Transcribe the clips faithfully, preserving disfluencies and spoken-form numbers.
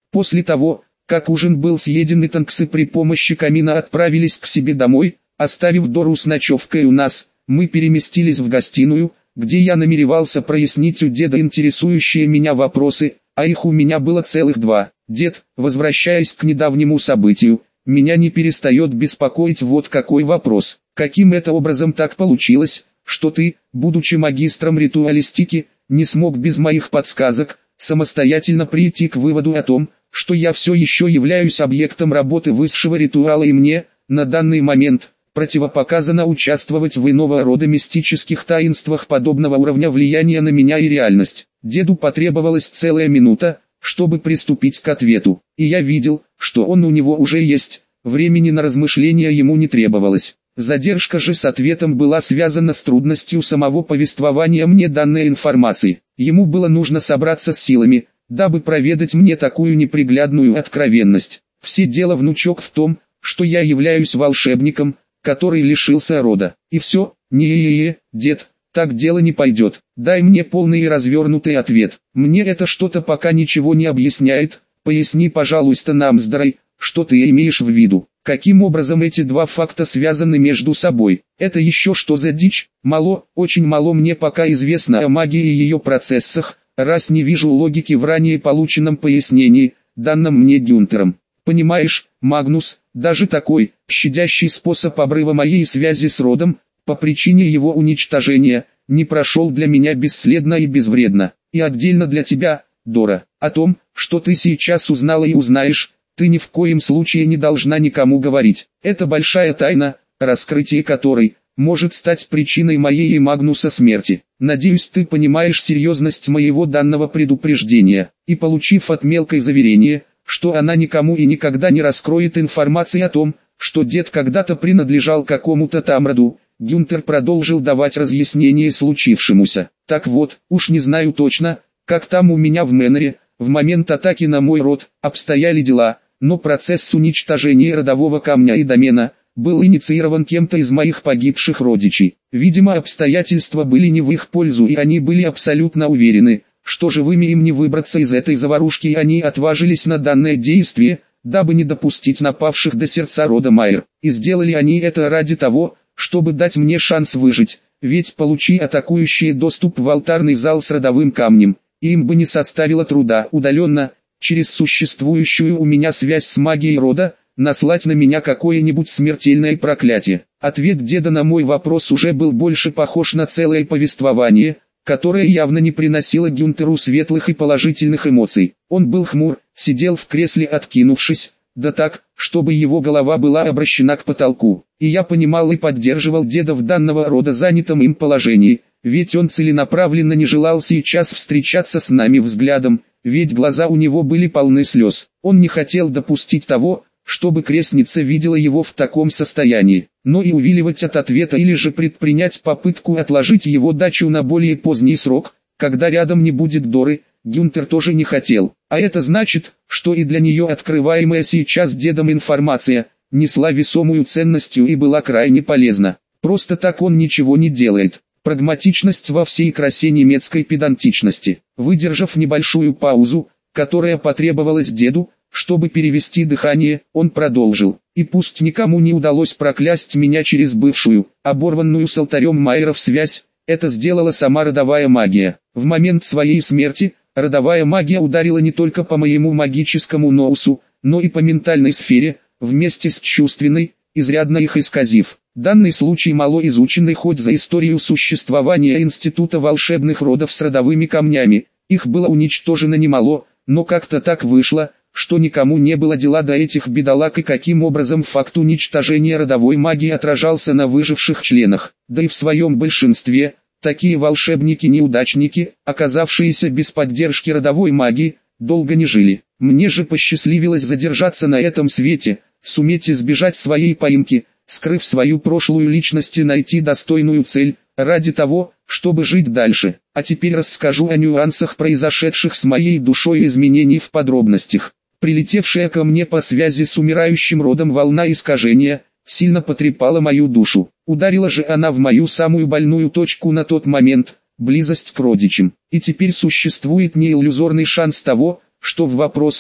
После того, как ужин был съеден и танксы при помощи камина отправились к себе домой, оставив Дору с ночевкой у нас, мы переместились в гостиную, где я намеревался прояснить у деда интересующие меня вопросы, а их у меня было целых два. Дед, возвращаясь к недавнему событию, меня не перестает беспокоить вот какой вопрос. Каким это образом так получилось, что ты, будучи магистром ритуалистики, не смог без моих подсказок, самостоятельно прийти к выводу о том, что я все еще являюсь объектом работы высшего ритуала и мне, на данный момент, противопоказано участвовать в иного рода мистических таинствах подобного уровня влияния на меня и реальность. Деду потребовалась целая минута, чтобы приступить к ответу, и я видел, что он у него уже есть, времени на размышления ему не требовалось. Задержка же с ответом была связана с трудностью самого повествования мне данной информации. Ему было нужно собраться с силами, дабы проведать мне такую неприглядную откровенность. Все дело, внучок, в том, что я являюсь волшебником, который лишился рода. И все, не-е-е, дед, так дело не пойдет. Дай мне полный и развернутый ответ. Мне это что-то пока ничего не объясняет. Поясни, пожалуйста, нам, здрай, что ты имеешь в виду. Каким образом эти два факта связаны между собой? Это еще что за дичь? Мало, очень мало мне пока известно о магии и ее процессах, раз не вижу логики в ранее полученном пояснении, данном мне Гюнтером. Понимаешь, Магнус, даже такой, щадящий способ обрыва моей связи с родом, по причине его уничтожения, не прошел для меня бесследно и безвредно. И отдельно для тебя, Дора, о том, что ты сейчас узнала и узнаешь, ты ни в коем случае не должна никому говорить. Это большая тайна, раскрытие которой может стать причиной моей и Магнуса смерти. Надеюсь, ты понимаешь серьезность моего данного предупреждения, и получив от мелкой заверение, что она никому и никогда не раскроет информации о том, что дед когда-то принадлежал какому-то там роду, Гюнтер продолжил давать разъяснение случившемуся. Так вот, уж не знаю точно, как там у меня в Мэннере, в момент атаки на мой род, обстояли дела, но процесс уничтожения родового камня и домена был инициирован кем-то из моих погибших родичей. Видимо, обстоятельства были не в их пользу, и они были абсолютно уверены, что живыми им не выбраться из этой заварушки, и они отважились на данное действие, дабы не допустить напавших до сердца рода Майер. И сделали они это ради того, чтобы дать мне шанс выжить, ведь получи атакующие доступ в алтарный зал с родовым камнем, им бы не составило труда удаленно, через существующую у меня связь с магией рода, наслать на меня какое-нибудь смертельное проклятие. Ответ деда на мой вопрос уже был больше похож на целое повествование, которое явно не приносило Гюнтеру светлых и положительных эмоций. Он был хмур, сидел в кресле откинувшись, да так, чтобы его голова была обращена к потолку. И я понимал и поддерживал деда в данного рода занятом им положении, ведь он целенаправленно не желал сейчас встречаться с нами взглядом, ведь глаза у него были полны слез. Он не хотел допустить того, чтобы крестница видела его в таком состоянии, но и увиливать от ответа или же предпринять попытку отложить его дачу на более поздний срок, когда рядом не будет Доры, Гюнтер тоже не хотел. А это значит, что и для нее открываемая сейчас дедом информация несла весомую ценностью и была крайне полезна. Просто так он ничего не делает. Прагматичность во всей красе немецкой педантичности. Выдержав небольшую паузу, которая потребовалась деду, чтобы перевести дыхание, он продолжил. И пусть никому не удалось проклясть меня через бывшую, оборванную с алтарем Майеров связь, это сделала сама родовая магия. В момент своей смерти, родовая магия ударила не только по моему магическому ноусу, но и по ментальной сфере, вместе с чувственной, изрядно их исказив. Данный случай мало изученный хоть за историю существования Института волшебных родов с родовыми камнями, их было уничтожено немало, но как-то так вышло, что никому не было дела до этих бедолаг и каким образом факт уничтожения родовой магии отражался на выживших членах. Да и в своем большинстве, такие волшебники-неудачники, оказавшиеся без поддержки родовой магии, долго не жили. Мне же посчастливилось задержаться на этом свете, суметь избежать своей поимки, скрыв свою прошлую личность и найти достойную цель, ради того, чтобы жить дальше. А теперь расскажу о нюансах произошедших с моей душой изменений в подробностях. Прилетевшая ко мне по связи с умирающим родом волна искажения, сильно потрепала мою душу. Ударила же она в мою самую больную точку на тот момент, близость к родичам. И теперь существует не иллюзорный шанс того, что в вопросах,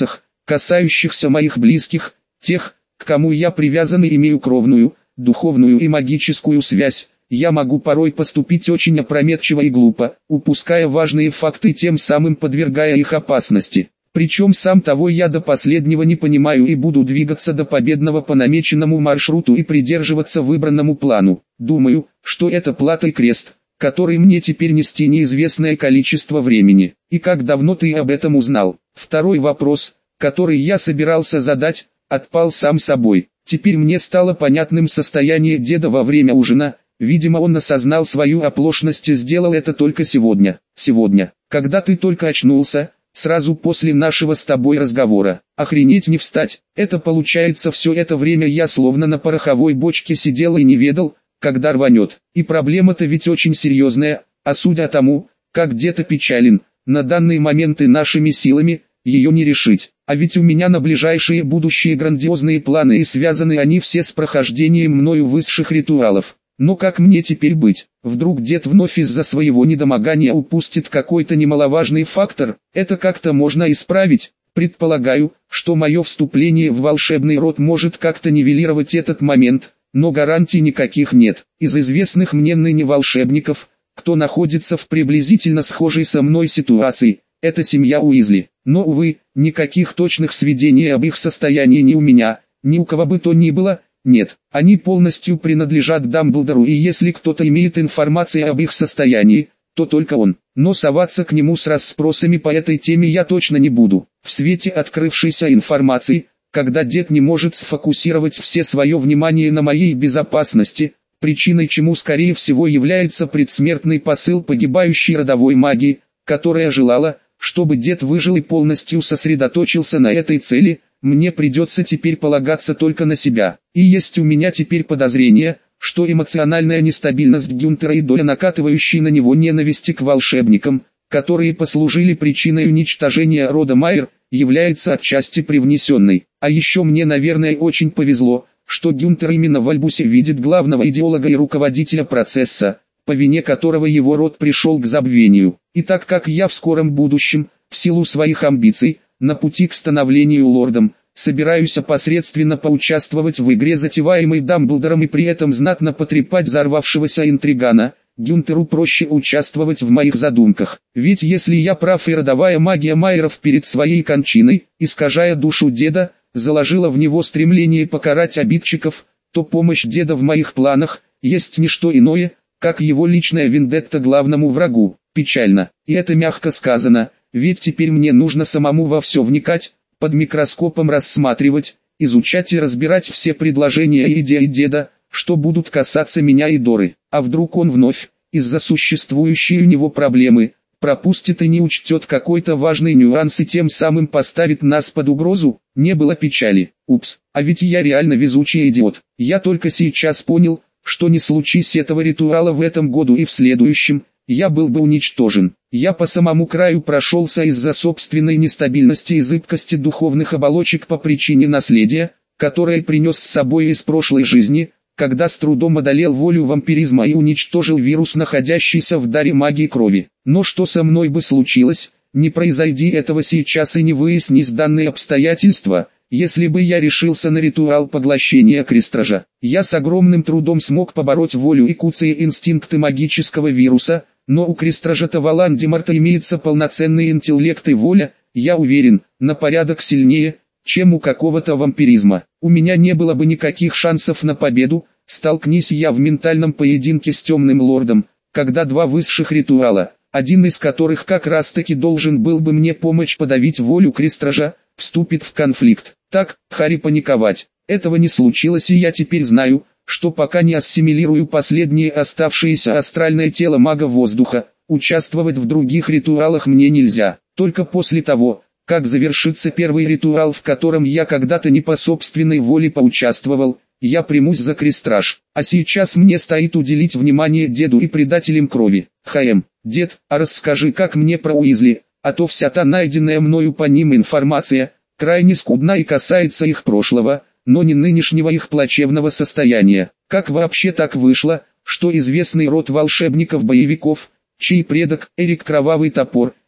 касающихся моих близких, тех, к кому я привязан и имею кровную, духовную и магическую связь, я могу порой поступить очень опрометчиво и глупо, упуская важные факты, тем самым подвергая их опасности. Причем сам того я до последнего не понимаю и буду двигаться до победного по намеченному маршруту и придерживаться выбранному плану. Думаю, что это плата и крест, который мне теперь нести неизвестное количество времени. И как давно ты об этом узнал? Второй вопрос, который я собирался задать, отпал сам собой. Теперь мне стало понятным состояние деда во время ужина. Видимо, он осознал свою оплошность и сделал это только сегодня. Сегодня, когда ты только очнулся, сразу после нашего с тобой разговора. Охренеть не встать. Это получается, все это время я словно на пороховой бочке сидел и не ведал, когда рванет. И проблема-то ведь очень серьезная, а судя тому, как дед опечален, на данный момент и нашими силами, ее не решить. А ведь у меня на ближайшие будущие грандиозные планы, и связаны они все с прохождением мною высших ритуалов. Но как мне теперь быть? Вдруг дед вновь из-за своего недомогания упустит какой-то немаловажный фактор? Это как-то можно исправить. Предполагаю, что мое вступление в волшебный род может как-то нивелировать этот момент, но гарантий никаких нет. Из известных мне ныне волшебников, кто находится в приблизительно схожей со мной ситуации, это семья Уизли. Но, увы, никаких точных сведений об их состоянии ни у меня, ни у кого бы то ни было. Нет, они полностью принадлежат Дамблдору, и если кто-то имеет информацию об их состоянии, то только он. Но соваться к нему с расспросами по этой теме я точно не буду. В свете открывшейся информации, когда дед не может сфокусировать все свое внимание на моей безопасности, причиной чему скорее всего является предсмертный посыл погибающей родовой магии, которая желала, чтобы дед выжил и полностью сосредоточился на этой цели, мне придется теперь полагаться только на себя. И есть у меня теперь подозрение, что эмоциональная нестабильность Гюнтера и доля накатывающей на него ненависти к волшебникам, которые послужили причиной уничтожения рода Майер, является отчасти привнесенной. А еще мне, наверное, очень повезло, что Гюнтер именно в Альбусе видит главного идеолога и руководителя процесса, по вине которого его род пришел к забвению. И так как я в скором будущем, в силу своих амбиций, на пути к становлению лордом, собираюсь опосредственно поучаствовать в игре, затеваемой Дамблдором, и при этом знатно потрепать взорвавшегося интригана, Гюнтеру проще участвовать в моих задумках. Ведь если я прав, и родовая магия Майеров перед своей кончиной, искажая душу деда, заложила в него стремление покарать обидчиков, то помощь деда в моих планах есть не что иное, как его личная вендетта главному врагу. Печально, и это мягко сказано. Ведь теперь мне нужно самому во все вникать, под микроскопом рассматривать, изучать и разбирать все предложения и идеи деда, что будут касаться меня и Доры. А вдруг он вновь, из-за существующей у него проблемы, пропустит и не учтет какой-то важный нюанс и тем самым поставит нас под угрозу? Не было печали. Упс, а ведь я реально везучий идиот. Я только сейчас понял, что не случись этого ритуала в этом году и в следующем, я был бы уничтожен. Я по самому краю прошелся из-за собственной нестабильности и зыбкости духовных оболочек по причине наследия, которое принес с собой из прошлой жизни, когда с трудом одолел волю вампиризма и уничтожил вирус, находящийся в даре магии крови. Но что со мной бы случилось, не произойди этого сейчас и не выяснись данные обстоятельства, если бы я решился на ритуал поглощения Крестража? Я с огромным трудом смог побороть волю и куцые инстинкты магического вируса, но у Крестража-то Волан-де-Морта имеется полноценный интеллект и воля, я уверен, на порядок сильнее, чем у какого-то вампиризма. У меня не было бы никаких шансов на победу, столкнись я в ментальном поединке с темным лордом, когда два высших ритуала, один из которых как раз таки должен был бы мне помочь подавить волю Крестража, вступит в конфликт. Так, Харри, паниковать. Этого не случилось, и я теперь знаю, что пока не ассимилирую последнее оставшееся астральное тело мага воздуха, участвовать в других ритуалах мне нельзя. Только после того, как завершится первый ритуал, в котором я когда-то не по собственной воле поучаствовал, я примусь за Крестраж. А сейчас мне стоит уделить внимание деду и предателям крови. Хм, дед, а расскажи, как мне про Уизли, а то вся та найденная мною по ним информация крайне скудна и касается их прошлого, но не нынешнего их плачевного состояния. Как вообще так вышло, что известный род волшебников-боевиков, чей предок Эрик Кровавый Топор,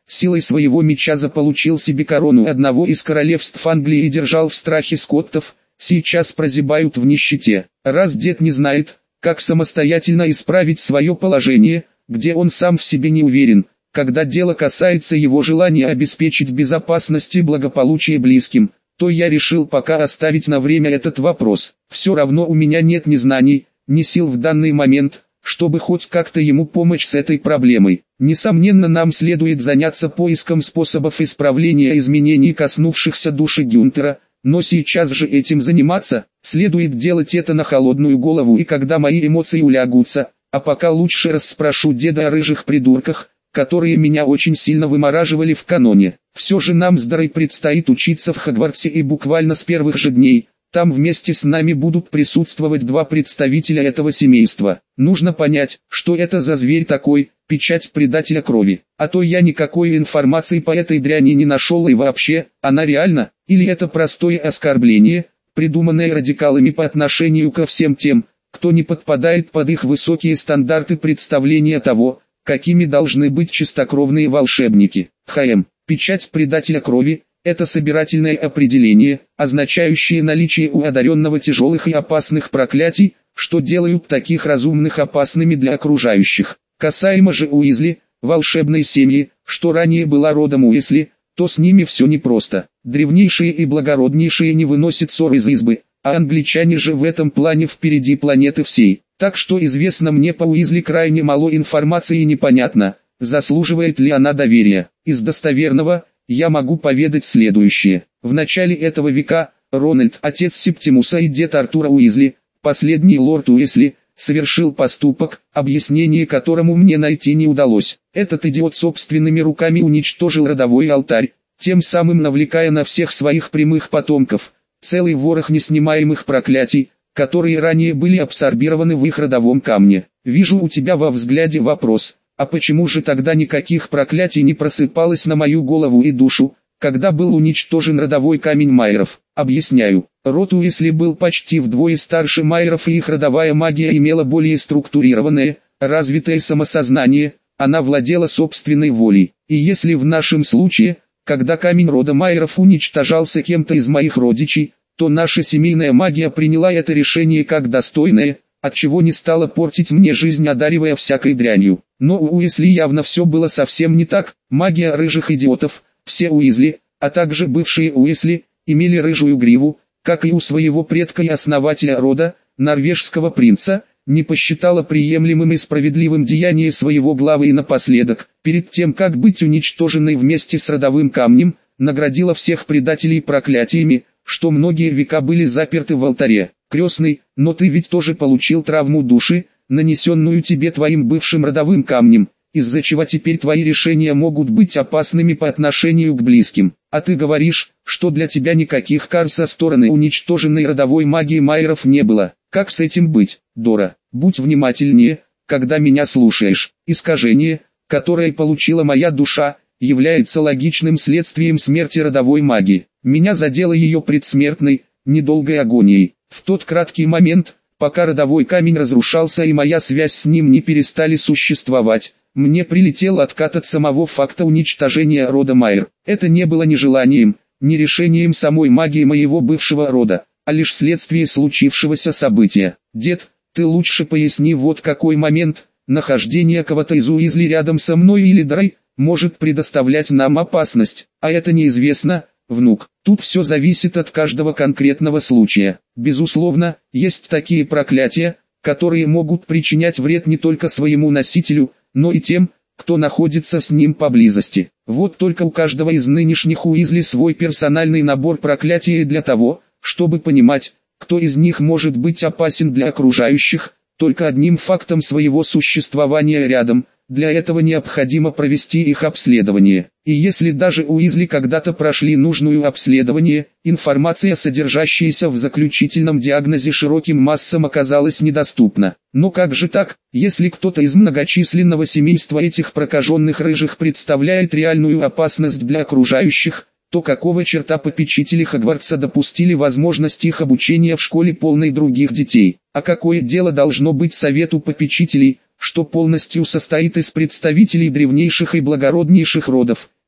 силой своего меча заполучил себе корону одного из королевств Англии и держал в страхе скоттов, сейчас прозябают в нищете. Раз дед не знает, как самостоятельно исправить свое положение, где он сам в себе не уверен, когда дело касается его желания обеспечить безопасность и благополучие близким, то я решил пока оставить на время этот вопрос. Все равно у меня нет ни знаний, ни сил в данный момент, чтобы хоть как-то ему помочь с этой проблемой. Несомненно, нам следует заняться поиском способов исправления изменений, коснувшихся души Гюнтера, но сейчас же этим заниматься, следует делать это на холодную голову и когда мои эмоции улягутся, а пока лучше расспрошу деда о рыжих придурках, которые меня очень сильно вымораживали в каноне. Все же нам с Дорой предстоит учиться в Хогвартсе и буквально с первых же дней. Там вместе с нами будут присутствовать два представителя этого семейства. Нужно понять, что это за зверь такой, печать предателя крови. А то я никакой информации по этой дряни не нашел и вообще, она реальна, или это простое оскорбление, придуманное радикалами по отношению ко всем тем, кто не подпадает под их высокие стандарты представления того, какими должны быть чистокровные волшебники. ХМ. Печать предателя крови – это собирательное определение, означающее наличие у одаренного тяжелых и опасных проклятий, что делают таких разумных опасными для окружающих. Касаемо же Уизли, волшебной семьи, что ранее была родом Уизли, то с ними все непросто. Древнейшие и благороднейшие не выносят ссор из избы, а англичане же в этом плане впереди планеты всей. Так что известно мне по Уизли крайне мало информации и непонятно, заслуживает ли она доверия. Из достоверного я могу поведать следующее. В начале этого века Рональд, отец Септимуса и дед Артура Уизли, последний лорд Уизли, совершил поступок, объяснение которому мне найти не удалось. Этот идиот собственными руками уничтожил родовой алтарь, тем самым навлекая на всех своих прямых потомков целый ворох неснимаемых проклятий, которые ранее были абсорбированы в их родовом камне. Вижу у тебя во взгляде вопрос, а почему же тогда никаких проклятий не просыпалось на мою голову и душу, когда был уничтожен родовой камень Майеров? Объясняю. Род Уизли был почти вдвое старше Майеров, и их родовая магия имела более структурированное, развитое самосознание, она владела собственной волей. И если в нашем случае, когда камень рода Майеров уничтожался кем-то из моих родичей, то наша семейная магия приняла это решение как достойное, отчего не стала портить мне жизнь, одаривая всякой дрянью. Но у Уизли явно все было совсем не так. Магия рыжих идиотов, все Уизли, а также бывшие Уизли, имели рыжую гриву, как и у своего предка и основателя рода, норвежского принца, не посчитала приемлемым и справедливым деяние своего главы и напоследок, перед тем как быть уничтоженной вместе с родовым камнем, наградила всех предателей проклятиями, что многие века были заперты в алтаре. Крестный, но ты ведь тоже получил травму души, нанесенную тебе твоим бывшим родовым камнем, из-за чего теперь твои решения могут быть опасными по отношению к близким. А ты говоришь, что для тебя никаких кар со стороны уничтоженной родовой магии Майеров не было. Как с этим быть, Дора? Будь внимательнее, когда меня слушаешь. Искажение, которое получила моя душа, является логичным следствием смерти родовой магии. Меня задело ее предсмертной, недолгой агонией. В тот краткий момент, пока родовой камень разрушался и моя связь с ним не перестали существовать, мне прилетел откат от самого факта уничтожения рода Майер. Это не было ни желанием, ни решением самой магии моего бывшего рода, а лишь следствие случившегося события. Дед, ты лучше поясни, вот какой момент, нахождение кого-то из Уизли рядом со мной или Дрой, может предоставлять нам опасность, а это неизвестно, внук. Тут все зависит от каждого конкретного случая. Безусловно, есть такие проклятия, которые могут причинять вред не только своему носителю, но и тем, кто находится с ним поблизости. Вот только у каждого из нынешних Уизли свой персональный набор проклятий, и для того, чтобы понимать, кто из них может быть опасен для окружающих, только одним фактом своего существования рядом, для этого необходимо провести их обследование. И если даже Уизли когда-то прошли нужную обследование, информация, содержащаяся в заключительном диагнозе, широким массам оказалась недоступна. Но как же так, если кто-то из многочисленного семейства этих прокаженных рыжих представляет реальную опасность для окружающих, то какого черта попечители Хогвартса допустили возможность их обучения в школе полной других детей? А какое дело должно быть совету попечителей, что полностью состоит из представителей древнейших и благороднейших родов,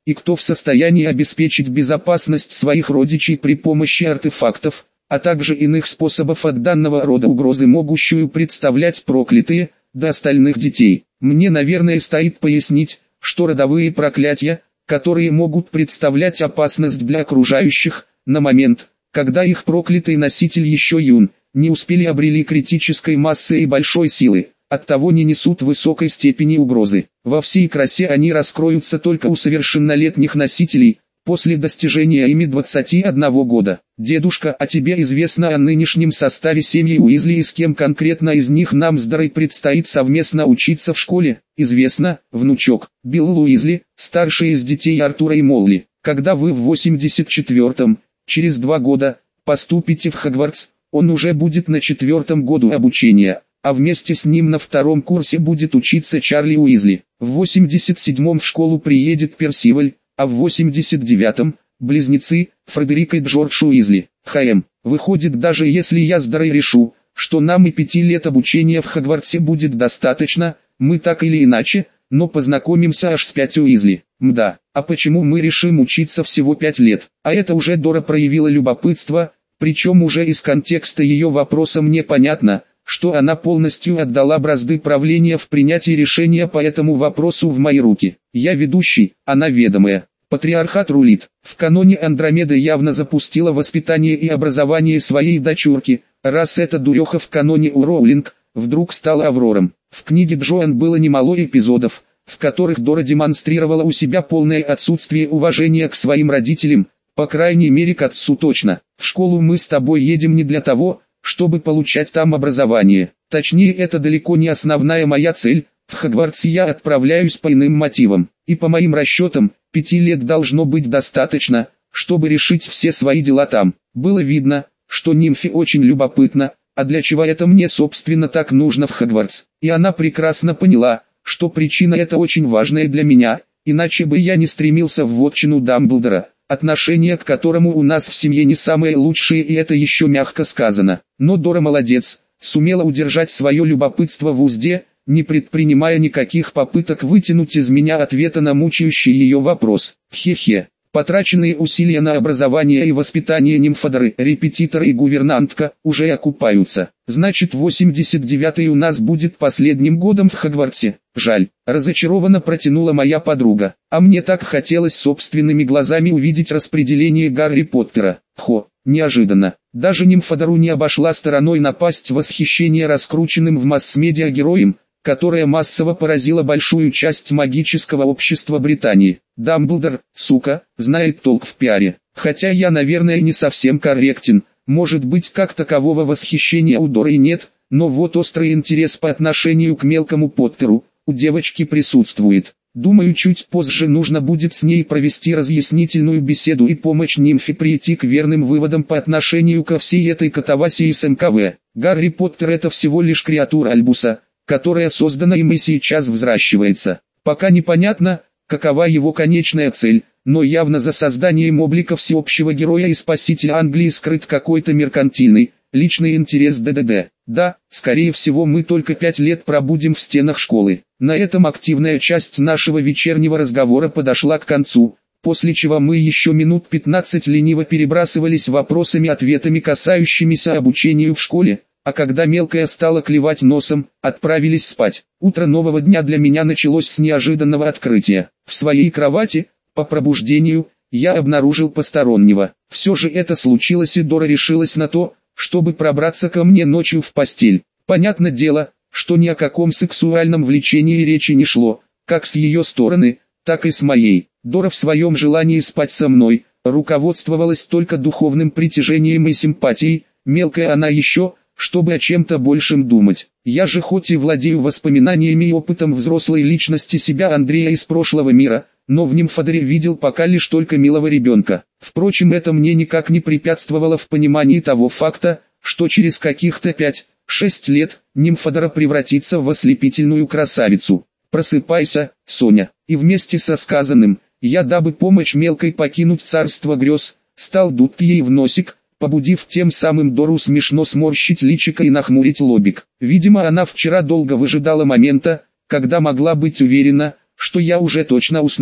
и кто в состоянии обеспечить безопасность своих родичей при помощи артефактов, а также иных способов от данного рода угрозы, могущую представлять проклятые, до остальных детей. Мне, наверное, стоит пояснить, что родовые проклятия, которые могут представлять опасность для окружающих, на момент, когда их проклятый носитель еще юн, не успели обрели критической массы и большой силы, оттого не несут высокой степени угрозы. Во всей красе они раскроются только у совершеннолетних носителей, после достижения ими двадцати одного года. Дедушка, а тебе известно о нынешнем составе семьи Уизли и с кем конкретно из них нам с Дорой предстоит совместно учиться в школе? Известно, внучок. Билл Уизли, старший из детей Артура и Молли. Когда вы в восемьдесят четвёртом, через два года, поступите в Хогвартс, он уже будет на четвертом году обучения, а вместе с ним на втором курсе будет учиться Чарли Уизли. В восемьдесят седьмом в школу приедет Персиваль, а в восемьдесят девятом – близнецы, Фредерик и Джордж Уизли. ХМ. Выходит, даже если я с Дорой решу, что нам и пяти лет обучения в Хогвартсе будет достаточно, мы так или иначе, но познакомимся аж с пять Уизли. Мда, а почему мы решим учиться всего пять лет? А это уже Дора проявила любопытство, причем уже из контекста ее вопроса мне понятно, что она полностью отдала бразды правления в принятии решения по этому вопросу в мои руки. Я ведущий, она ведомая. Патриархат рулит. В каноне Андромеда явно запустила воспитание и образование своей дочурки, раз эта дуреха в каноне у Роулинг вдруг стала Аврором. В книге Джоан было немало эпизодов, в которых Дора демонстрировала у себя полное отсутствие уважения к своим родителям, по крайней мере к отцу точно. В школу мы с тобой едем не для того, чтобы получать там образование. Точнее, это далеко не основная моя цель. В Хогвартс я отправляюсь по иным мотивам. И по моим расчетам, пяти лет должно быть достаточно, чтобы решить все свои дела там. Было видно, что нимфе очень любопытно, а для чего это мне собственно так нужно в Хогвартс. И она прекрасно поняла, что причина эта очень важная для меня, иначе бы я не стремился в вотчину Дамблдора, отношение к которому у нас в семье не самые лучшие, и это еще мягко сказано. Но Дора молодец, сумела удержать свое любопытство в узде, не предпринимая никаких попыток вытянуть из меня ответа на мучающий ее вопрос. Хе-хе. Потраченные усилия на образование и воспитание нимфодоры, репетитор и гувернантка, уже окупаются. Значит, восемьдесят девятый у нас будет последним годом в Хогвартсе. Жаль, разочарованно протянула моя подруга. А мне так хотелось собственными глазами увидеть распределение Гарри Поттера. Хо, неожиданно. Даже нимфодору не обошла стороной напасть восхищение раскрученным в масс-медиа героем, которая массово поразила большую часть магического общества Британии. Дамблдор, сука, знает толк в пиаре. Хотя я, наверное, не совсем корректен, может быть, как такового восхищения у Доры нет, но вот острый интерес по отношению к мелкому Поттеру у девочки присутствует. Думаю, чуть позже нужно будет с ней провести разъяснительную беседу и помочь нимфе прийти к верным выводам по отношению ко всей этой катавасии с эм ка вэ. Гарри Поттер — это всего лишь креатура Альбуса, которая создана им и сейчас взращивается. Пока непонятно, какова его конечная цель, но явно за созданием облика всеобщего героя и спасителя Англии скрыт какой-то меркантильный, личный интерес ДДД. Да, скорее всего, мы только пять лет пробудем в стенах школы. На этом активная часть нашего вечернего разговора подошла к концу, после чего мы еще минут пятнадцать лениво перебрасывались вопросами-ответами, касающимися обучению в школе, а когда мелкая стала клевать носом, отправились спать. Утро нового дня для меня началось с неожиданного открытия. В своей кровати, по пробуждению, я обнаружил постороннего. Все же это случилось, и Дора решилась на то, чтобы пробраться ко мне ночью в постель. Понятное дело, что ни о каком сексуальном влечении речи не шло, как с ее стороны, так и с моей. Дора в своем желании спать со мной руководствовалась только духовным притяжением и симпатией, мелкая она еще, чтобы о чем-то большем думать. Я же хоть и владею воспоминаниями и опытом взрослой личности себя Андрея из прошлого мира, но в нимфодоре видел пока лишь только милого ребенка. Впрочем, это мне никак не препятствовало в понимании того факта, что через каких-то пять-шесть лет нимфодора превратится в ослепительную красавицу. «Просыпайся, Соня», и вместе со сказанным, я, дабы помочь мелкой покинуть царство грез, стал дуть ей в носик, побудив тем самым Дору смешно сморщить личико и нахмурить лобик. Видимо, она вчера долго выжидала момента, когда могла быть уверена, что я уже точно уснул,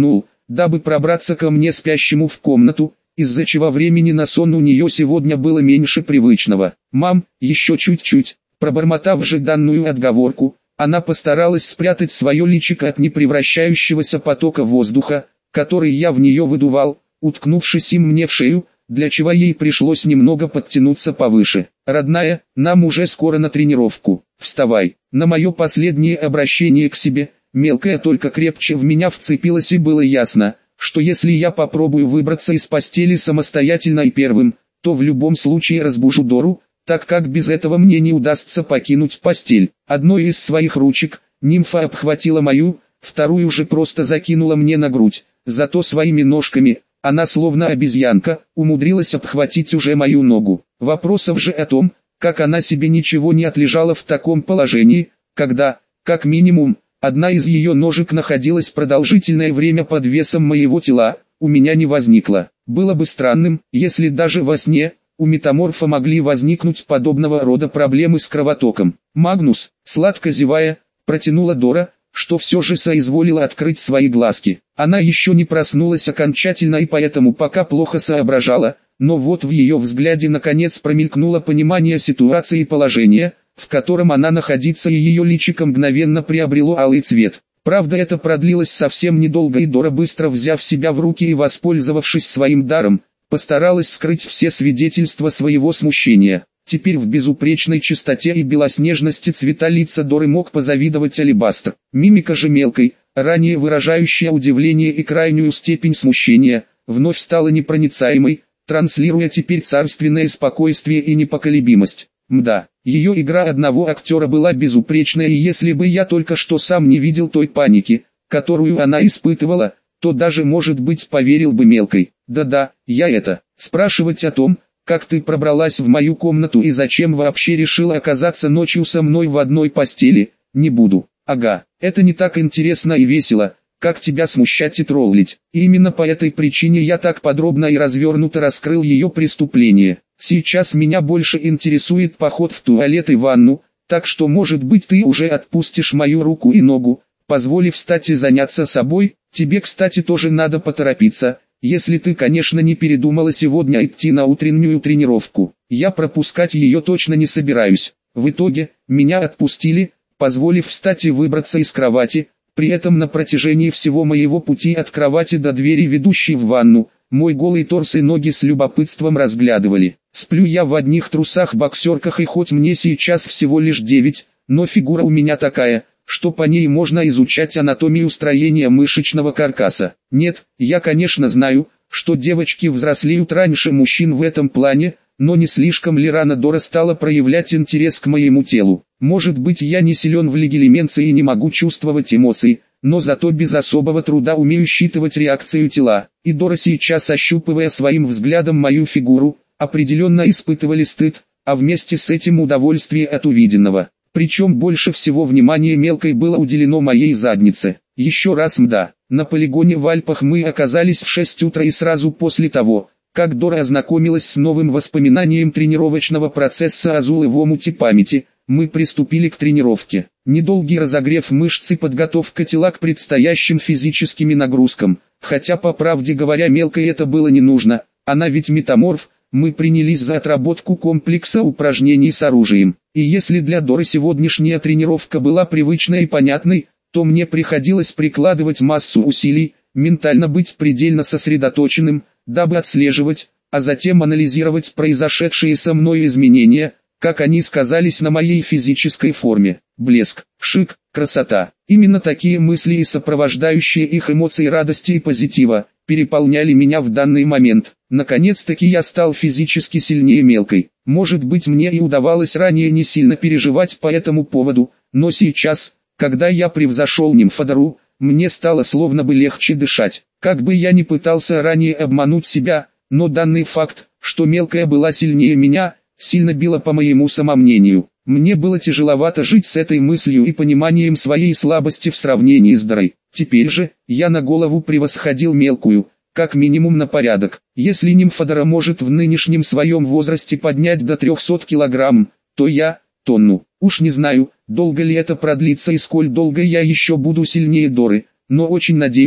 дабы пробраться ко мне спящему в комнату, из-за чего времени на сон у нее сегодня было меньше привычного. «Мам, еще чуть-чуть», пробормотав же данную отговорку, она постаралась спрятать свое личико от непревращающегося потока воздуха, который я в нее выдувал, уткнувшись им мне в шею, для чего ей пришлось немного подтянуться повыше. «Родная, нам уже скоро на тренировку, вставай». На мое последнее обращение к себе, мелкая только крепче в меня вцепилась, и было ясно, что если я попробую выбраться из постели самостоятельно и первым, то в любом случае разбужу Дору, так как без этого мне не удастся покинуть постель. Одной из своих ручек нимфа обхватила мою, вторую же просто закинула мне на грудь, зато своими ножками она, словно обезьянка, умудрилась обхватить уже мою ногу. Вопросов же о том, как она себе ничего не отлежала в таком положении, когда, как минимум, одна из ее ножек находилась продолжительное время под весом моего тела, у меня не возникло. Было бы странным, если даже во сне у метаморфа могли возникнуть подобного рода проблемы с кровотоком. «Магнус», сладко зевая, протянула Дора, что все же соизволила открыть свои глазки. Она еще не проснулась окончательно и поэтому пока плохо соображала, но вот в ее взгляде наконец промелькнуло понимание ситуации и положения, в котором она находится, и ее личико мгновенно приобрело алый цвет. Правда, это продлилось совсем недолго, и Дора, быстро взяв себя в руки и воспользовавшись своим даром, постаралась скрыть все свидетельства своего смущения. Теперь в безупречной чистоте и белоснежности цвета лица Доры мог позавидовать алебастр. Мимика же мелкой, ранее выражающая удивление и крайнюю степень смущения, вновь стала непроницаемой, транслируя теперь царственное спокойствие и непоколебимость. Мда, ее игра одного актера была безупречная, и если бы я только что сам не видел той паники, которую она испытывала, то даже, может быть, поверил бы мелкой. Да-да, я это, спрашивать о том, как ты пробралась в мою комнату и зачем вообще решила оказаться ночью со мной в одной постели, не буду. Ага, это не так интересно и весело, как тебя смущать и троллить. И именно по этой причине я так подробно и развернуто раскрыл ее преступление. Сейчас меня больше интересует поход в туалет и ванну, так что, может быть, ты уже отпустишь мою руку и ногу, позволив встать и заняться собой. Тебе, кстати, тоже надо поторопиться, если ты, конечно, не передумала сегодня идти на утреннюю тренировку. Я пропускать ее точно не собираюсь. В итоге, меня отпустили, позволив встать и выбраться из кровати. При этом на протяжении всего моего пути от кровати до двери, ведущей в ванну, мой голый торс и ноги с любопытством разглядывали. Сплю я в одних трусах-боксерках, и хоть мне сейчас всего лишь девять, но фигура у меня такая, что по ней можно изучать анатомию строения мышечного каркаса. Нет, я, конечно, знаю, что девочки взрослеют раньше мужчин в этом плане, но не слишком ли рано Дора стала проявлять интерес к моему телу? Может быть, я не силен в легилименции и не могу чувствовать эмоции, но зато без особого труда умею считывать реакцию тела. И Дора сейчас, ощупывая своим взглядом мою фигуру, определенно испытывали стыд, а вместе с этим удовольствие от увиденного. Причем больше всего внимания мелкой было уделено моей заднице. Еще раз мда, на полигоне в Альпах мы оказались в шесть утра, и сразу после того, как Дора ознакомилась с новым воспоминанием тренировочного процесса Азулы в омуте памяти, мы приступили к тренировке. Недолгий разогрев мышц и подготовка тела к предстоящим физическим нагрузкам, хотя, по правде говоря, мелкой это было не нужно, она ведь метаморф. Мы принялись за отработку комплекса упражнений с оружием. И если для Доры сегодняшняя тренировка была привычной и понятной, то мне приходилось прикладывать массу усилий, ментально быть предельно сосредоточенным, дабы отслеживать, а затем анализировать произошедшие со мной изменения, как они сказались на моей физической форме. Блеск, шик, красота. Именно такие мысли и сопровождающие их эмоции радости и позитива переполняли меня в данный момент. Наконец-таки я стал физически сильнее мелкой. Может быть, мне и удавалось ранее не сильно переживать по этому поводу, но сейчас, когда я превзошел нимфодору, мне стало словно бы легче дышать. Как бы я ни пытался ранее обмануть себя, но данный факт, что мелкая была сильнее меня, сильно било по моему самомнению. Мне было тяжеловато жить с этой мыслью и пониманием своей слабости в сравнении с Дорой. Теперь же, я на голову превосходил мелкую, как минимум на порядок. Если нимфодора может в нынешнем своем возрасте поднять до трехсот килограмм, то я – тонну. Уж не знаю, долго ли это продлится и сколь долго я еще буду сильнее Доры, но очень надеюсь,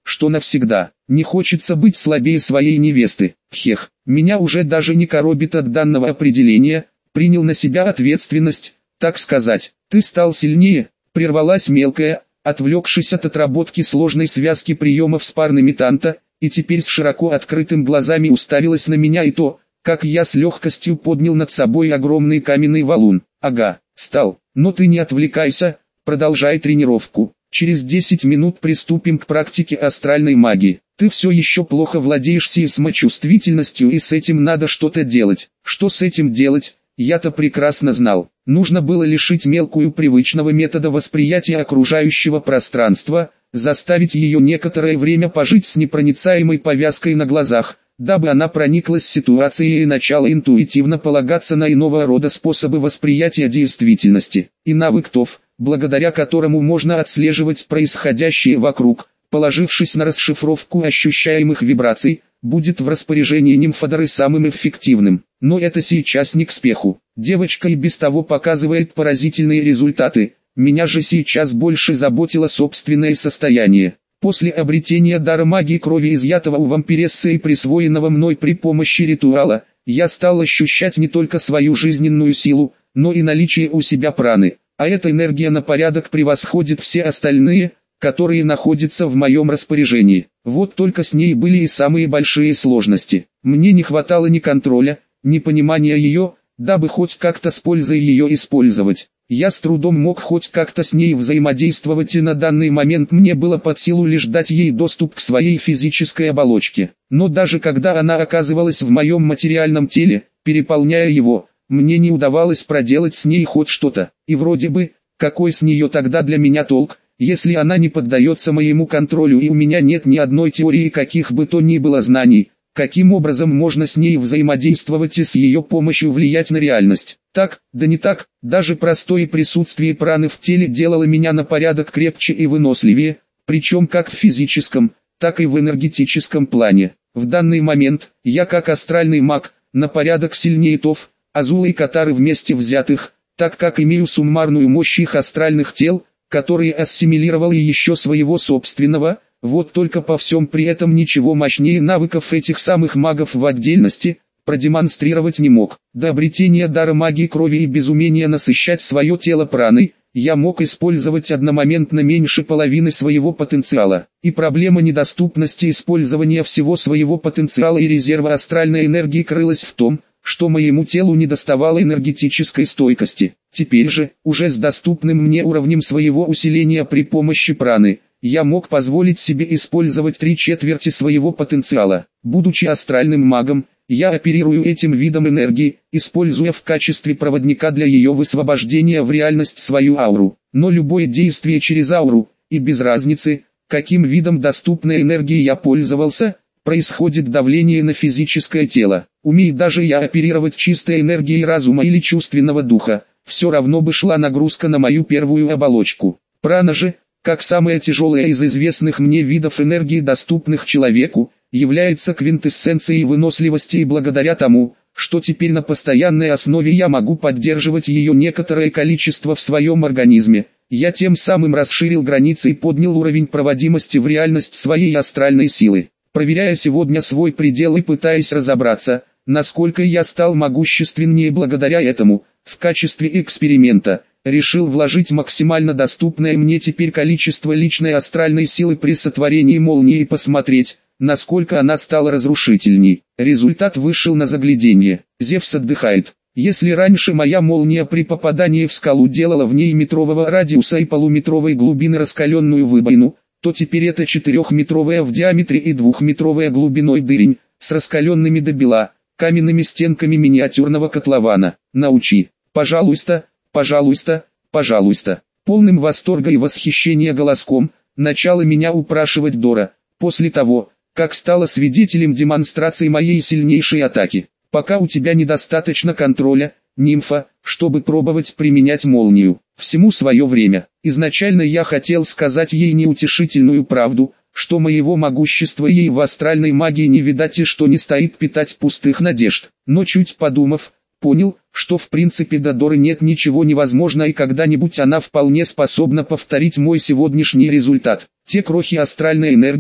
что навсегда. Не хочется быть слабее своей невесты. Хех, меня уже даже не коробит от данного определения, принял на себя ответственность, так сказать. Ты стал сильнее, прервалась мелкая, отвлекшись от отработки сложной связки приемов с парными танта, и теперь с широко открытым глазами уставилась на меня и то, как я с легкостью поднял над собой огромный каменный валун. Ага, стал, но ты не отвлекайся, продолжай тренировку. Через десять минут приступим к практике астральной магии. Ты все еще плохо владеешь сейсмочувствительностью, и с этим надо что-то делать. Что с этим делать, я-то прекрасно знал. Нужно было лишить мелкую привычного метода восприятия окружающего пространства, заставить ее некоторое время пожить с непроницаемой повязкой на глазах, дабы она прониклась ситуацией и начала интуитивно полагаться на иного рода способы восприятия действительности. И навык ТОВ, благодаря которому можно отслеживать происходящее вокруг, положившись на расшифровку ощущаемых вибраций, будет в распоряжении нимфодоры самым эффективным. Но это сейчас не к спеху. Девочка и без того показывает поразительные результаты, меня же сейчас больше заботило собственное состояние. После обретения дара магии крови, изъятого у вампирессы и присвоенного мной при помощи ритуала, я стал ощущать не только свою жизненную силу, но и наличие у себя праны, а эта энергия на порядок превосходит все остальные, которые находятся в моем распоряжении. Вот только с ней были и самые большие сложности. Мне не хватало ни контроля, ни понимания ее, дабы хоть как-то с пользой ее использовать. Я с трудом мог хоть как-то с ней взаимодействовать, и на данный момент мне было под силу лишь дать ей доступ к своей физической оболочке. Но даже когда она оказывалась в моем материальном теле, переполняя его, мне не удавалось проделать с ней хоть что-то. И вроде бы, какой с нее тогда для меня толк, если она не поддается моему контролю и у меня нет ни одной теории каких бы то ни было знаний, каким образом можно с ней взаимодействовать и с ее помощью влиять на реальность. Так, да не так, даже простое присутствие праны в теле делало меня на порядок крепче и выносливее, причем как в физическом, так и в энергетическом плане. В данный момент, я как астральный маг, на порядок сильнее ТОВ, Азула и Катары вместе взятых, так как имею суммарную мощь их астральных тел, которые ассимилировал и еще своего собственного. Вот только по всем при этом ничего мощнее навыков этих самых магов в отдельности продемонстрировать не мог. До обретения дара магии крови и без умения насыщать свое тело праной, я мог использовать одномоментно меньше половины своего потенциала. И проблема недоступности использования всего своего потенциала и резерва астральной энергии крылась в том, что моему телу недоставало энергетической стойкости. Теперь же, уже с доступным мне уровнем своего усиления при помощи праны, я мог позволить себе использовать три четверти своего потенциала. Будучи астральным магом, я оперирую этим видом энергии, используя в качестве проводника для ее высвобождения в реальность свою ауру. Но любое действие через ауру, и без разницы, каким видом доступной энергии я пользовался, происходит давление на физическое тело. Умей даже я оперировать чистой энергией разума или чувственного духа, все равно бы шла нагрузка на мою первую оболочку. Прана же, как самая тяжелая из известных мне видов энергии, доступных человеку, является квинтэссенцией выносливости, и благодаря тому, что теперь на постоянной основе я могу поддерживать ее некоторое количество в своем организме, я тем самым расширил границы и поднял уровень проводимости в реальность своей астральной силы. Проверяя сегодня свой предел и пытаясь разобраться, насколько я стал могущественнее благодаря этому, в качестве эксперимента, решил вложить максимально доступное мне теперь количество личной астральной силы при сотворении молнии и посмотреть, насколько она стала разрушительней. Результат вышел на загляденье. Зевс отдыхает. Если раньше моя молния при попадании в скалу делала в ней метрового радиуса и полуметровой глубины раскаленную выбоину, то теперь это четырехметровая в диаметре и двухметровая глубиной дырень, с раскаленными до бела, каменными стенками миниатюрного котлована. Научи. Пожалуйста, пожалуйста, пожалуйста. Полным восторга и восхищения голоском, начала меня упрашивать Дора, после того, как стала свидетелем демонстрации моей сильнейшей атаки. Пока у тебя недостаточно контроля, нимфа, чтобы пробовать применять молнию. Всему свое время. Изначально я хотел сказать ей неутешительную правду, что моего могущества ей в астральной магии не видать и что не стоит питать пустых надежд. Но чуть подумав, понял, что в принципе до Доры нет ничего невозможного, и когда-нибудь она вполне способна повторить мой сегодняшний результат. Те крохи астральной энергии,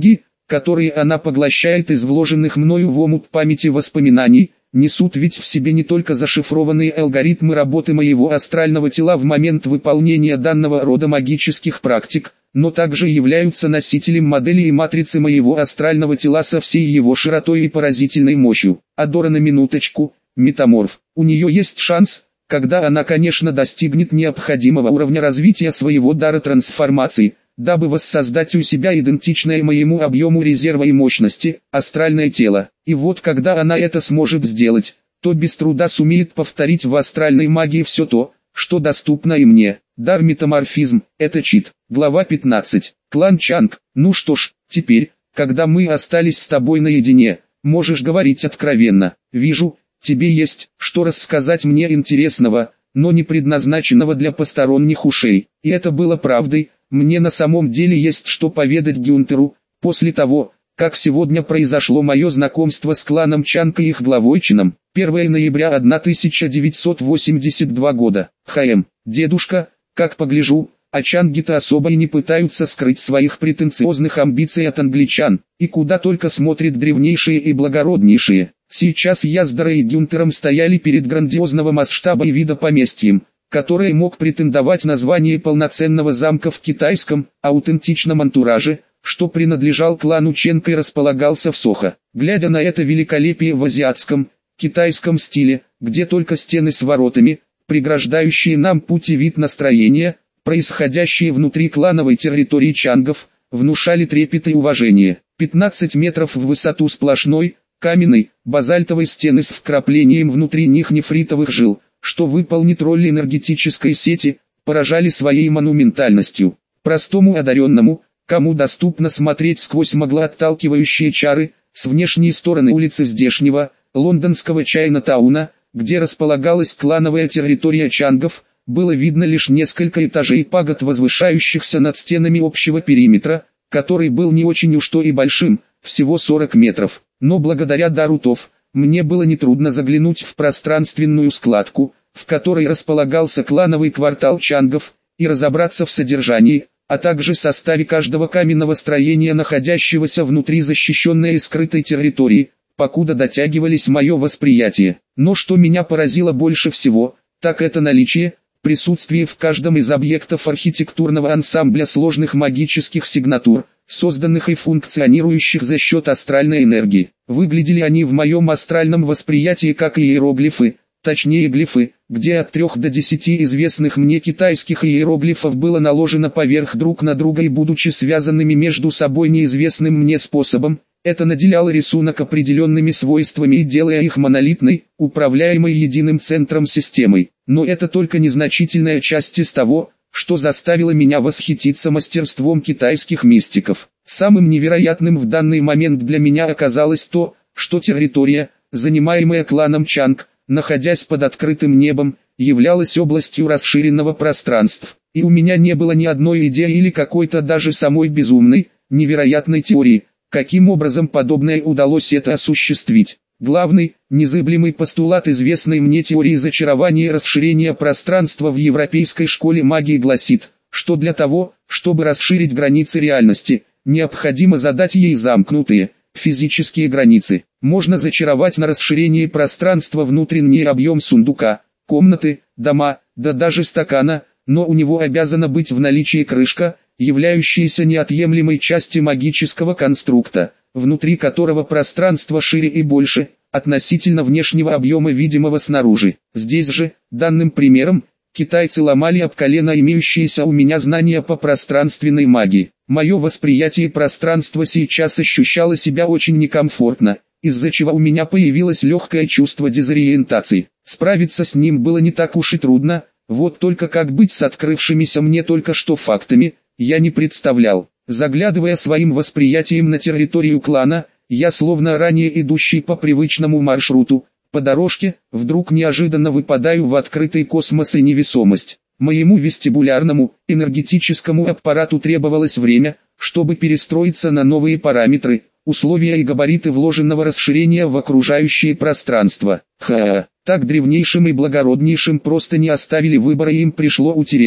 которые она поглощает из вложенных мною в омут памяти воспоминаний, несут ведь в себе не только зашифрованные алгоритмы работы моего астрального тела в момент выполнения данного рода магических практик, но также являются носителем модели и матрицы моего астрального тела со всей его широтой и поразительной мощью. Адора, на минуточку, метаморф. У нее есть шанс, когда она, конечно, достигнет необходимого уровня развития своего дара трансформации, дабы воссоздать у себя идентичное моему объему резерва и мощности, астральное тело. И вот когда она это сможет сделать, то без труда сумеет повторить в астральной магии все то, что доступно и мне. Дар метаморфизм – это чит. Глава пятнадцать. Клан Чанг. Ну что ж, теперь, когда мы остались с тобой наедине, можешь говорить откровенно. Вижу, тебе есть, что рассказать мне интересного, но не предназначенного для посторонних ушей. И это было правдой. Мне на самом деле есть что поведать Гюнтеру, после того, как сегодня произошло мое знакомство с кланом Чанг и их главой Чином. первое ноября тысяча девятьсот восемьдесят два года. ХМ. Дедушка, как погляжу, а Чанги-то особо и не пытаются скрыть своих претенциозных амбиций от англичан, и куда только смотрят древнейшие и благороднейшие. Сейчас я с Дарой и Гюнтером стояли перед грандиозного масштаба и вида поместьем, который мог претендовать на звание полноценного замка в китайском, аутентичном антураже, что принадлежал клану Ченг и располагался в Сохо. Глядя на это великолепие в азиатском, китайском стиле, где только стены с воротами, преграждающие нам путь и вид настроения, происходящие внутри клановой территории Чангов, внушали трепет и уважение. пятнадцать метров в высоту сплошной, каменной, базальтовой стены с вкраплением внутри них нефритовых жил, что выполнит роль энергетической сети, поражали своей монументальностью. Простому одаренному, кому доступно смотреть сквозь мглоотталкивающие чары, с внешней стороны улицы здешнего, лондонского Чайна-тауна, где располагалась клановая территория Чангов, было видно лишь несколько этажей пагод, возвышающихся над стенами общего периметра, который был не очень уж то и большим, всего сорок метров. Но благодаря дару ТОВ, мне было нетрудно заглянуть в пространственную складку, в которой располагался клановый квартал Чангов, и разобраться в содержании, а также составе каждого каменного строения, находящегося внутри защищенной и скрытой территории, покуда дотягивались мое восприятие. Но что меня поразило больше всего, так это наличие, присутствие в каждом из объектов архитектурного ансамбля сложных магических сигнатур, созданных и функционирующих за счет астральной энергии. Выглядели они в моем астральном восприятии как иероглифы, точнее глифы, где от трех до десяти известных мне китайских иероглифов было наложено поверх друг на друга и будучи связанными между собой неизвестным мне способом, это наделяло рисунок определенными свойствами и делая их монолитной, управляемой единым центром системой. Но это только незначительная часть из того, что заставило меня восхититься мастерством китайских мистиков. Самым невероятным в данный момент для меня оказалось то, что территория, занимаемая кланом Чанг, находясь под открытым небом, являлась областью расширенного пространства. И у меня не было ни одной идеи или какой-то даже самой безумной, невероятной теории, каким образом подобное удалось это осуществить. Главный, незыблемый постулат известной мне теории зачарования и расширения пространства в Европейской школе магии гласит, что для того, чтобы расширить границы реальности, необходимо задать ей замкнутые, физические границы. Можно зачаровать на расширении пространства внутренний объем сундука, комнаты, дома, да даже стакана, но у него обязана быть в наличии крышка, являющаяся неотъемлемой частью магического конструкта, внутри которого пространство шире и больше, относительно внешнего объема видимого снаружи. Здесь же, данным примером, китайцы ломали об колено имеющиеся у меня знания по пространственной магии. Мое восприятие пространства сейчас ощущало себя очень некомфортно, из-за чего у меня появилось легкое чувство дезориентации. Справиться с ним было не так уж и трудно, вот только как быть с открывшимися мне только что фактами, я не представлял. Заглядывая своим восприятием на территорию клана, я словно ранее идущий по привычному маршруту, по дорожке, вдруг неожиданно выпадаю в открытый космос и невесомость. Моему вестибулярному, энергетическому аппарату требовалось время, чтобы перестроиться на новые параметры, условия и габариты вложенного расширения в окружающее пространство. Ха-ха, так древнейшим и благороднейшим просто не оставили выбора и им пришло утереться.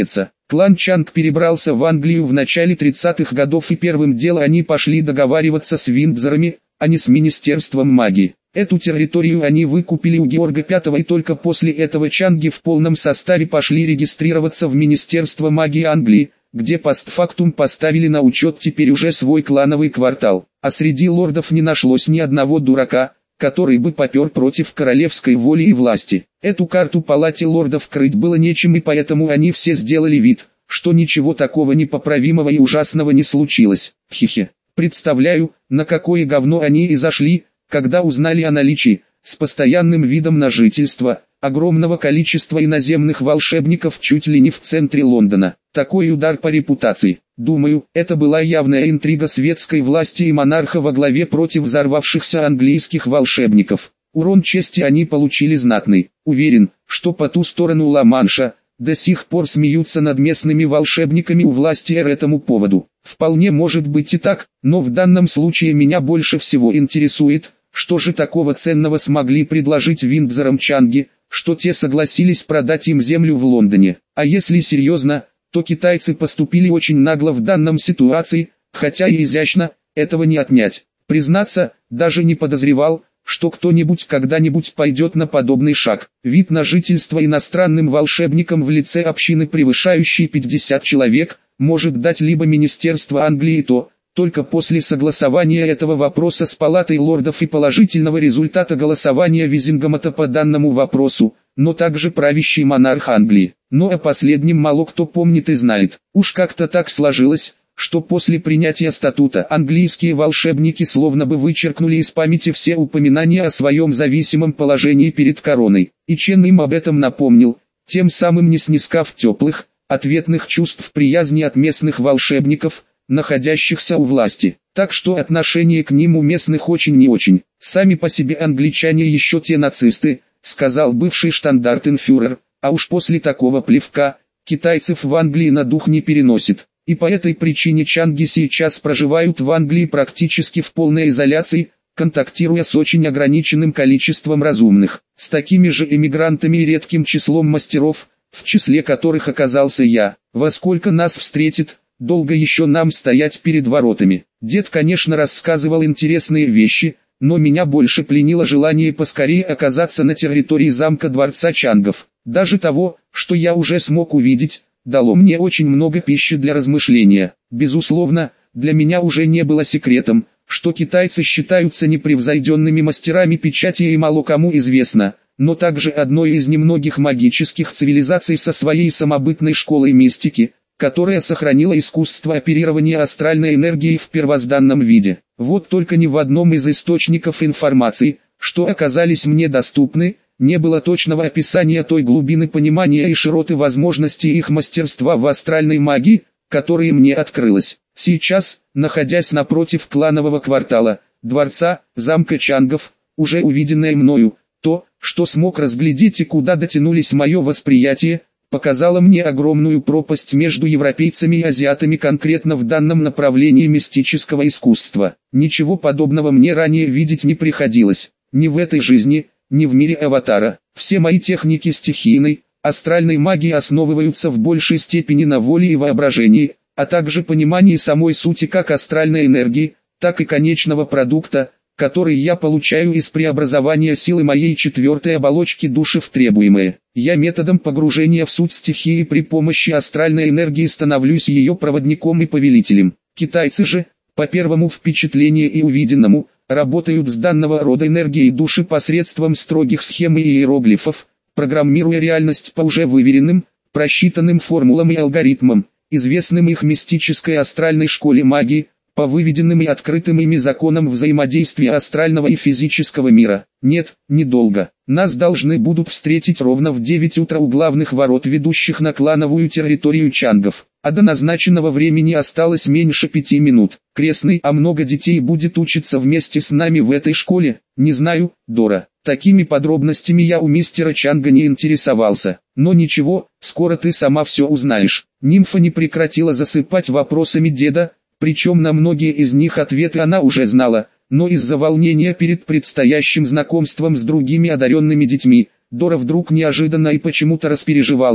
Клан Чанг перебрался в Англию в начале тридцатых годов, и первым делом они пошли договариваться с Виндзорами, а не с Министерством магии. Эту территорию они выкупили у Георга пятого, и только после этого чанги в полном составе пошли регистрироваться в Министерство магии Англии, где постфактум поставили на учет теперь уже свой клановый квартал. А среди лордов не нашлось ни одного дурака, который бы попер против королевской воли и власти. Эту карту палате лордов крыть было нечем, и поэтому они все сделали вид, что ничего такого непоправимого и ужасного не случилось. Хе-хе. Представляю, на какое говно они и зашли, когда узнали о наличии, с постоянным видом на жительство, огромного количества иноземных волшебников чуть ли не в центре Лондона. Такой удар по репутации. Думаю, это была явная интрига светской власти и монарха во главе против взорвавшихся английских волшебников. Урон чести они получили знатный. Уверен, что по ту сторону Ла-Манша до сих пор смеются над местными волшебниками у власти по этому поводу. Вполне может быть и так, но в данном случае меня больше всего интересует, что же такого ценного смогли предложить Виндзорам чанги, что те согласились продать им землю в Лондоне. А если серьезно, то китайцы поступили очень нагло в данном ситуации, хотя и изящно, этого не отнять. Признаться, даже не подозревал, что кто-нибудь когда-нибудь пойдет на подобный шаг. Вид на жительство иностранным волшебникам в лице общины, превышающей пятьдесят человек, может дать либо Министерство Англии, то только после согласования этого вопроса с Палатой лордов и положительного результата голосования Визингома по данному вопросу, но также правящий монарх Англии. Но о последнем мало кто помнит и знает. Уж как-то так сложилось, что после принятия статута английские волшебники словно бы вычеркнули из памяти все упоминания о своем зависимом положении перед короной. И Чен им об этом напомнил, тем самым не снискав теплых, ответных чувств приязни от местных волшебников, находящихся у власти. Так что отношение к ним у местных очень не очень. Сами по себе англичане еще те нацисты, сказал бывший штандартенфюрер, а уж после такого плевка, китайцев в Англии на дух не переносит. И по этой причине чанги сейчас проживают в Англии практически в полной изоляции, контактируя с очень ограниченным количеством разумных, с такими же эмигрантами и редким числом мастеров, в числе которых оказался я. Во сколько нас встретит, долго еще нам стоять перед воротами. Дед, конечно, рассказывал интересные вещи, но меня больше пленило желание поскорее оказаться на территории замка дворца чангов. Даже того, что я уже смог увидеть, дало мне очень много пищи для размышления. Безусловно, для меня уже не было секретом, что китайцы считаются непревзойденными мастерами печати, и мало кому известно, но также одной из немногих магических цивилизаций со своей самобытной школой мистики, которая сохранила искусство оперирования астральной энергией в первозданном виде. Вот только ни в одном из источников информации, что оказались мне доступны, не было точного описания той глубины понимания и широты возможностей их мастерства в астральной магии, которая мне открылась. Сейчас, находясь напротив кланового квартала, дворца, замка чангов, уже увиденное мною, то, что смог разглядеть и куда дотянулись мое восприятие, показало мне огромную пропасть между европейцами и азиатами конкретно в данном направлении мистического искусства. Ничего подобного мне ранее видеть не приходилось, ни в этой жизни, ни в мире Аватара. Все мои техники стихийной, астральной магии основываются в большей степени на воле и воображении, а также понимании самой сути как астральной энергии, так и конечного продукта, который я получаю из преобразования силы моей четвертой оболочки души в требуемое. Я методом погружения в суть стихии при помощи астральной энергии становлюсь ее проводником и повелителем. Китайцы же, по первому впечатлению и увиденному, работают с данного рода энергией души посредством строгих схем и иероглифов, программируя реальность по уже выверенным, просчитанным формулам и алгоритмам, известным их мистической астральной школе магии, по выведенным и открытым ими законам взаимодействия астрального и физического мира. Нет, недолго. Нас должны будут встретить ровно в девять утра у главных ворот, ведущих на клановую территорию чангов. А до назначенного времени осталось меньше пяти минут. Крестный, а много детей будет учиться вместе с нами в этой школе? Не знаю, Дора. Такими подробностями я у мистера Чанга не интересовался. Но ничего, скоро ты сама все узнаешь. Нимфа не прекратила засыпать вопросами деда, причем на многие из них ответы она уже знала, но из-за волнения перед предстоящим знакомством с другими одаренными детьми, Дора вдруг неожиданно и почему-то распереживалась,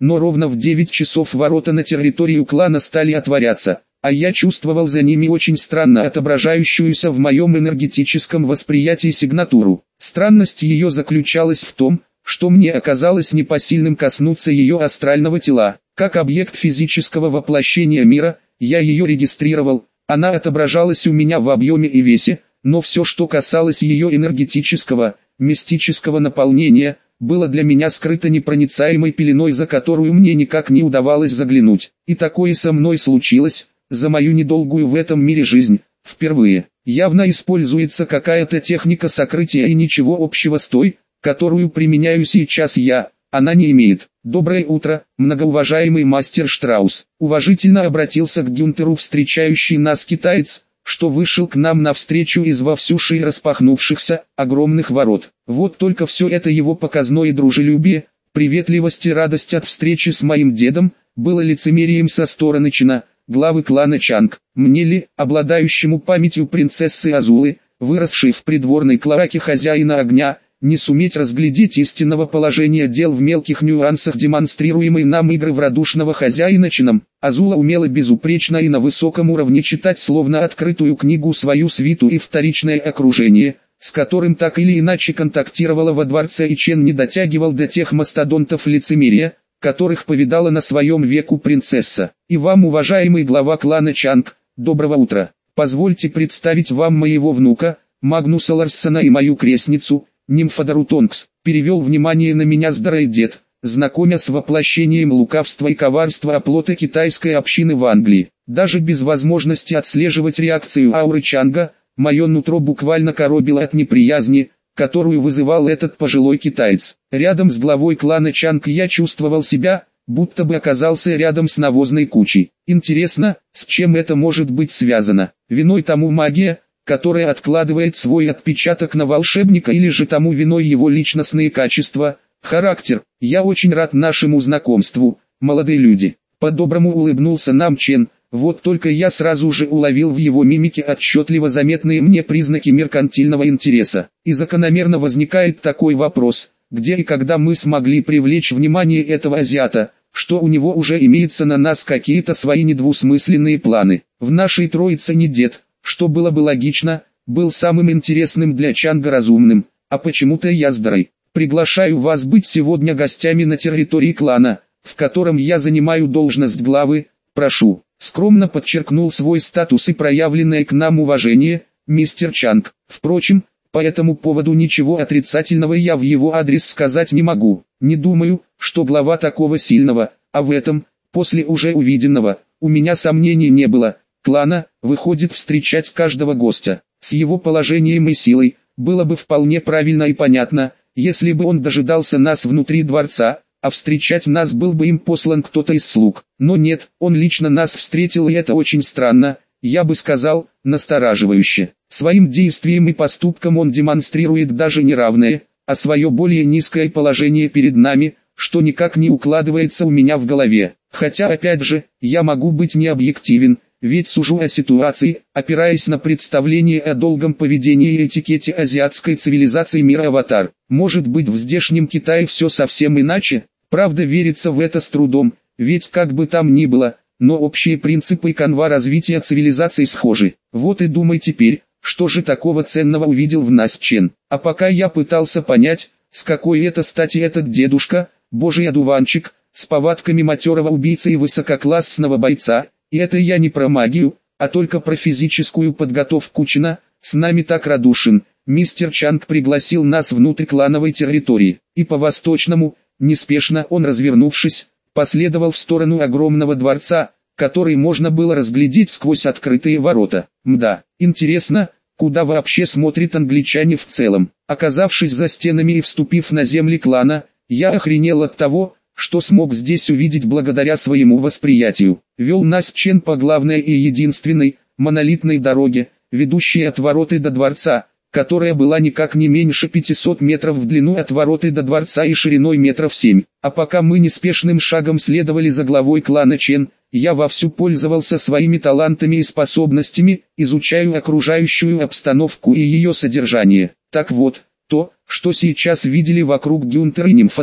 но ровно в девять часов ворота на территорию клана стали отворяться, а я чувствовал за ними очень странно отображающуюся в моем энергетическом восприятии сигнатуру. Странность ее заключалась в том, что мне оказалось непосильным коснуться ее астрального тела. Как объект физического воплощения мира, я ее регистрировал, она отображалась у меня в объеме и весе, но все, что касалось ее энергетического, мистического наполнения, было для меня скрыто непроницаемой пеленой, за которую мне никак не удавалось заглянуть. И такое со мной случилось, за мою недолгую в этом мире жизнь, впервые. Явно используется какая-то техника сокрытия и ничего общего с той, которую применяю сейчас я, она не имеет. «Доброе утро, многоуважаемый мастер Штраус», уважительно обратился к Гюнтеру встречающий нас китаец, что вышел к нам навстречу из во всю ширь распахнувшихся, огромных ворот. Вот только все это его показное дружелюбие, приветливость и радость от встречи с моим дедом, было лицемерием со стороны Чена, главы клана Чанг. Мне ли, обладающему памятью принцессы Азулы, выросшей в придворной клоаке хозяина огня, не суметь разглядеть истинного положения дел в мелких нюансах демонстрируемой нам игры в радушного хозяина Чином. Азула умела безупречно и на высоком уровне читать словно открытую книгу свою свиту и вторичное окружение, с которым так или иначе контактировала во дворце, и Чен не дотягивал до тех мастодонтов лицемерия, которых повидала на своем веку принцесса. И вам, уважаемый глава клана Чанг, доброго утра. Позвольте представить вам моего внука, Магнуса Ларссона, и мою крестницу, Нимфодору Тонкс. Перевел внимание на меня старый дед, знакомя с воплощением лукавства и коварства оплота китайской общины в Англии. Даже без возможности отслеживать реакцию ауры Чанга, мое нутро буквально коробило от неприязни, которую вызывал этот пожилой китаец. Рядом с главой клана Чанг я чувствовал себя, будто бы оказался рядом с навозной кучей. Интересно, с чем это может быть связано? Виной тому магия, которая откладывает свой отпечаток на волшебника, или же тому виной его личностные качества, характер? Я очень рад нашему знакомству, молодые люди. По-доброму улыбнулся нам Чен, вот только я сразу же уловил в его мимике отчетливо заметные мне признаки меркантильного интереса. И закономерно возникает такой вопрос, где и когда мы смогли привлечь внимание этого азиата, что у него уже имеется на нас какие-то свои недвусмысленные планы. В нашей троице не дед, что было бы логично, был самым интересным для Чанга разумным, а почему-то я здрой. Приглашаю вас быть сегодня гостями на территории клана, в котором я занимаю должность главы, прошу. Скромно подчеркнул свой статус и проявленное к нам уважение, мистер Чанг. Впрочем, по этому поводу ничего отрицательного я в его адрес сказать не могу. Не думаю, что глава такого сильного, а в этом, после уже увиденного, у меня сомнений не было, клана, выходит встречать каждого гостя. С его положением и силой, было бы вполне правильно и понятно, если бы он дожидался нас внутри дворца, а встречать нас был бы им послан кто-то из слуг. Но нет, он лично нас встретил, и это очень странно, я бы сказал, настораживающе. Своим действием и поступком он демонстрирует даже не равное, а свое более низкое положение перед нами, что никак не укладывается у меня в голове. Хотя опять же, я могу быть не объективен, ведь сужу о ситуации, опираясь на представление о долгом поведении и этикете азиатской цивилизации мира Аватар. Может быть, в здешнем Китае все совсем иначе? Правда, верится в это с трудом, ведь как бы там ни было, но общие принципы и канва развития цивилизации схожи. Вот и думай теперь, что же такого ценного увидел в нас Чен. А пока я пытался понять, с какой это стати этот дедушка, божий одуванчик, с повадками матерого убийцы и высококлассного бойца, и это я не про магию, а только про физическую подготовку Чена, с нами так радушен. Мистер Чанг пригласил нас внутрь клановой территории, и по-восточному, неспешно он, развернувшись, последовал в сторону огромного дворца, который можно было разглядеть сквозь открытые ворота. Мда, интересно, куда вообще смотрят англичане в целом? Оказавшись за стенами и вступив на земли клана, я охренел от того, что смог здесь увидеть благодаря своему восприятию. Вел нас Чен по главной и единственной, монолитной дороге, ведущей от ворот и до дворца, которая была никак не меньше пятисот метров в длину от ворот и до дворца и шириной метров семь. А пока мы неспешным шагом следовали за главой клана Чен, я вовсю пользовался своими талантами и способностями, изучаю окружающую обстановку и ее содержание. Так вот, то, что сейчас видели вокруг Гюнтера и Нимфодора,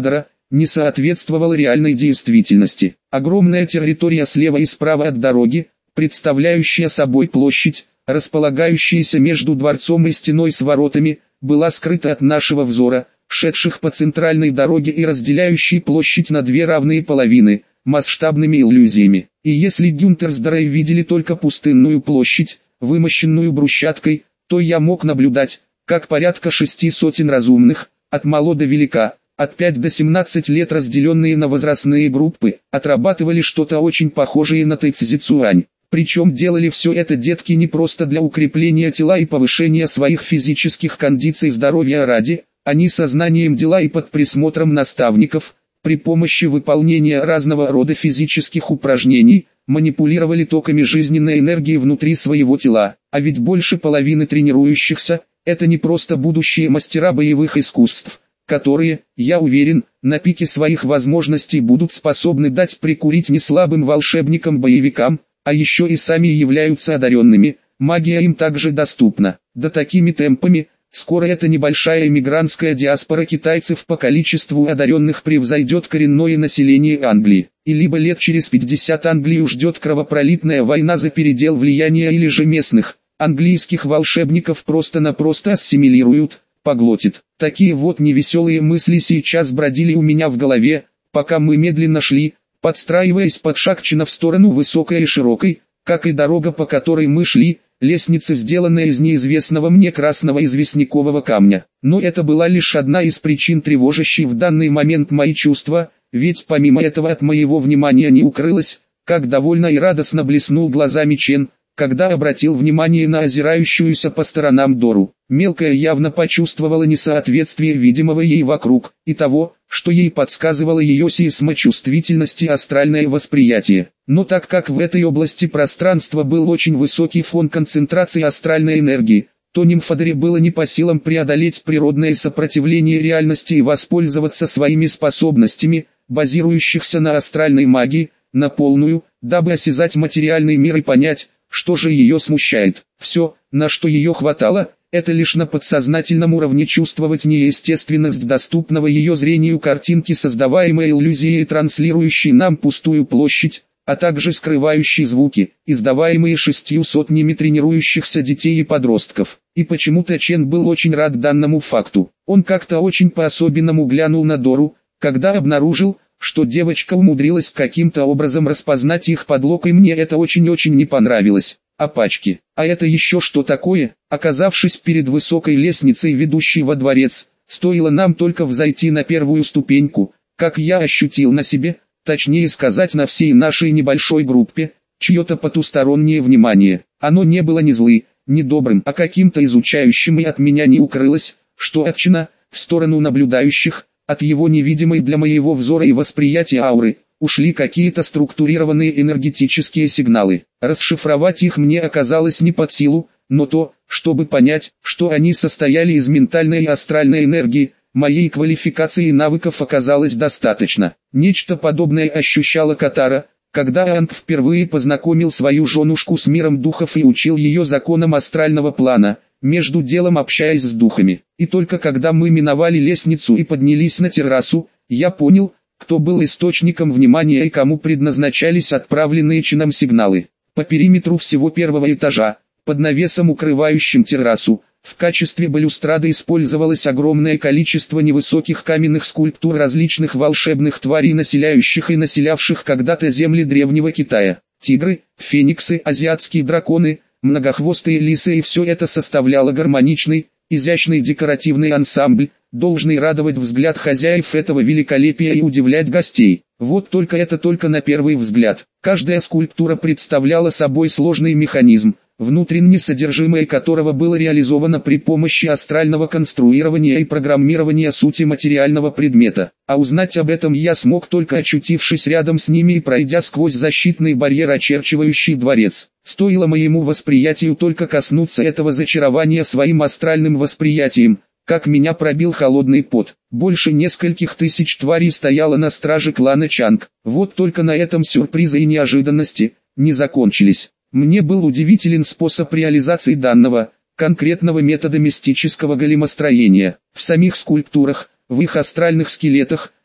не соответствовало реальной действительности. Огромная территория слева и справа от дороги, представляющая собой площадь, располагающаяся между дворцом и стеной с воротами, была скрыта от нашего взора, шедших по центральной дороге и разделяющей площадь на две равные половины, масштабными иллюзиями. И если Гюнтерсдорф видели только пустынную площадь, вымощенную брусчаткой, то я мог наблюдать, как порядка шести сотен разумных, от мала до велика, от пяти до семнадцати лет разделенные на возрастные группы, отрабатывали что-то очень похожее на тайцзицуань. Причем делали все это детки не просто для укрепления тела и повышения своих физических кондиций здоровья ради, они сознанием дела и под присмотром наставников, при помощи выполнения разного рода физических упражнений, манипулировали токами жизненной энергии внутри своего тела. А ведь больше половины тренирующихся – это не просто будущие мастера боевых искусств, которые, я уверен, на пике своих возможностей будут способны дать прикурить неслабым волшебникам-боевикам, а еще и сами являются одаренными, магия им также доступна. Да такими темпами, скоро эта небольшая эмигрантская диаспора китайцев по количеству одаренных превзойдет коренное население Англии. И либо лет через пятьдесят Англию ждет кровопролитная война за передел влияния, или же местных, английских волшебников просто-напросто ассимилируют, поглотит. Такие вот невеселые мысли сейчас бродили у меня в голове, пока мы медленно шли, подстраиваясь под Шакчина в сторону высокой и широкой, как и дорога, по которой мы шли, лестница, сделанная из неизвестного мне красного известнякового камня. Но это была лишь одна из причин, тревожащей в данный момент мои чувства, ведь помимо этого от моего внимания не укрылось, как довольно и радостно блеснул глазами Чен, когда обратил внимание на озирающуюся по сторонам Дору. Мелкая явно почувствовала несоответствие видимого ей вокруг, и того, что ей подсказывало ее сейсмочувствительность и астральное восприятие. Но так как в этой области пространства был очень высокий фон концентрации астральной энергии, то нимфодоре было не по силам преодолеть природное сопротивление реальности и воспользоваться своими способностями, базирующихся на астральной магии, на полную, дабы осязать материальный мир и понять, что же ее смущает. Все, на что ее хватало, это лишь на подсознательном уровне чувствовать неестественность доступного ее зрению картинки, создаваемой иллюзией и транслирующей нам пустую площадь, а также скрывающей звуки, издаваемые шестью сотнями тренирующихся детей и подростков. И почему-то Чен был очень рад данному факту. Он как-то очень по-особенному глянул на Дору, когда обнаружил, что девочка умудрилась каким-то образом распознать их подлог, и мне это очень-очень не понравилось. Опачки. А это еще что такое? Оказавшись перед высокой лестницей, ведущей во дворец, стоило нам только взойти на первую ступеньку, как я ощутил на себе, точнее сказать на всей нашей небольшой группе, чье-то потустороннее внимание. Оно не было ни злым, ни добрым, а каким-то изучающим, и от меня не укрылось, что от Чена, в сторону наблюдающих, от его невидимой для моего взора и восприятия ауры, ушли какие-то структурированные энергетические сигналы. Расшифровать их мне оказалось не под силу, но то, чтобы понять, что они состояли из ментальной и астральной энергии, моей квалификации и навыков оказалось достаточно. Нечто подобное ощущала Катара, когда Анг впервые познакомил свою женушку с миром духов и учил ее законам астрального плана, между делом общаясь с духами. И только когда мы миновали лестницу и поднялись на террасу, я понял, кто был источником внимания и кому предназначались отправленные Ченом сигналы. По периметру всего первого этажа, под навесом, укрывающим террасу, в качестве балюстрады использовалось огромное количество невысоких каменных скульптур различных волшебных тварей, населяющих и населявших когда-то земли древнего Китая. Тигры, фениксы, азиатские драконы, многохвостые лисы, и все это составляло гармоничный, изящный декоративный ансамбль, должный радовать взгляд хозяев этого великолепия и удивлять гостей. Вот только это только на первый взгляд. Каждая скульптура представляла собой сложный механизм, внутреннее содержимое которого было реализовано при помощи астрального конструирования и программирования сути материального предмета. А узнать об этом я смог только очутившись рядом с ними и пройдя сквозь защитный барьер, очерчивающий дворец. Стоило моему восприятию только коснуться этого зачарования своим астральным восприятием, как меня пробил холодный пот. Больше нескольких тысяч тварей стояло на страже клана Чанг. Вот только на этом сюрпризы и неожиданности не закончились. Мне был удивителен способ реализации данного, конкретного метода мистического големостроения. В самих скульптурах, в их астральных скелетах,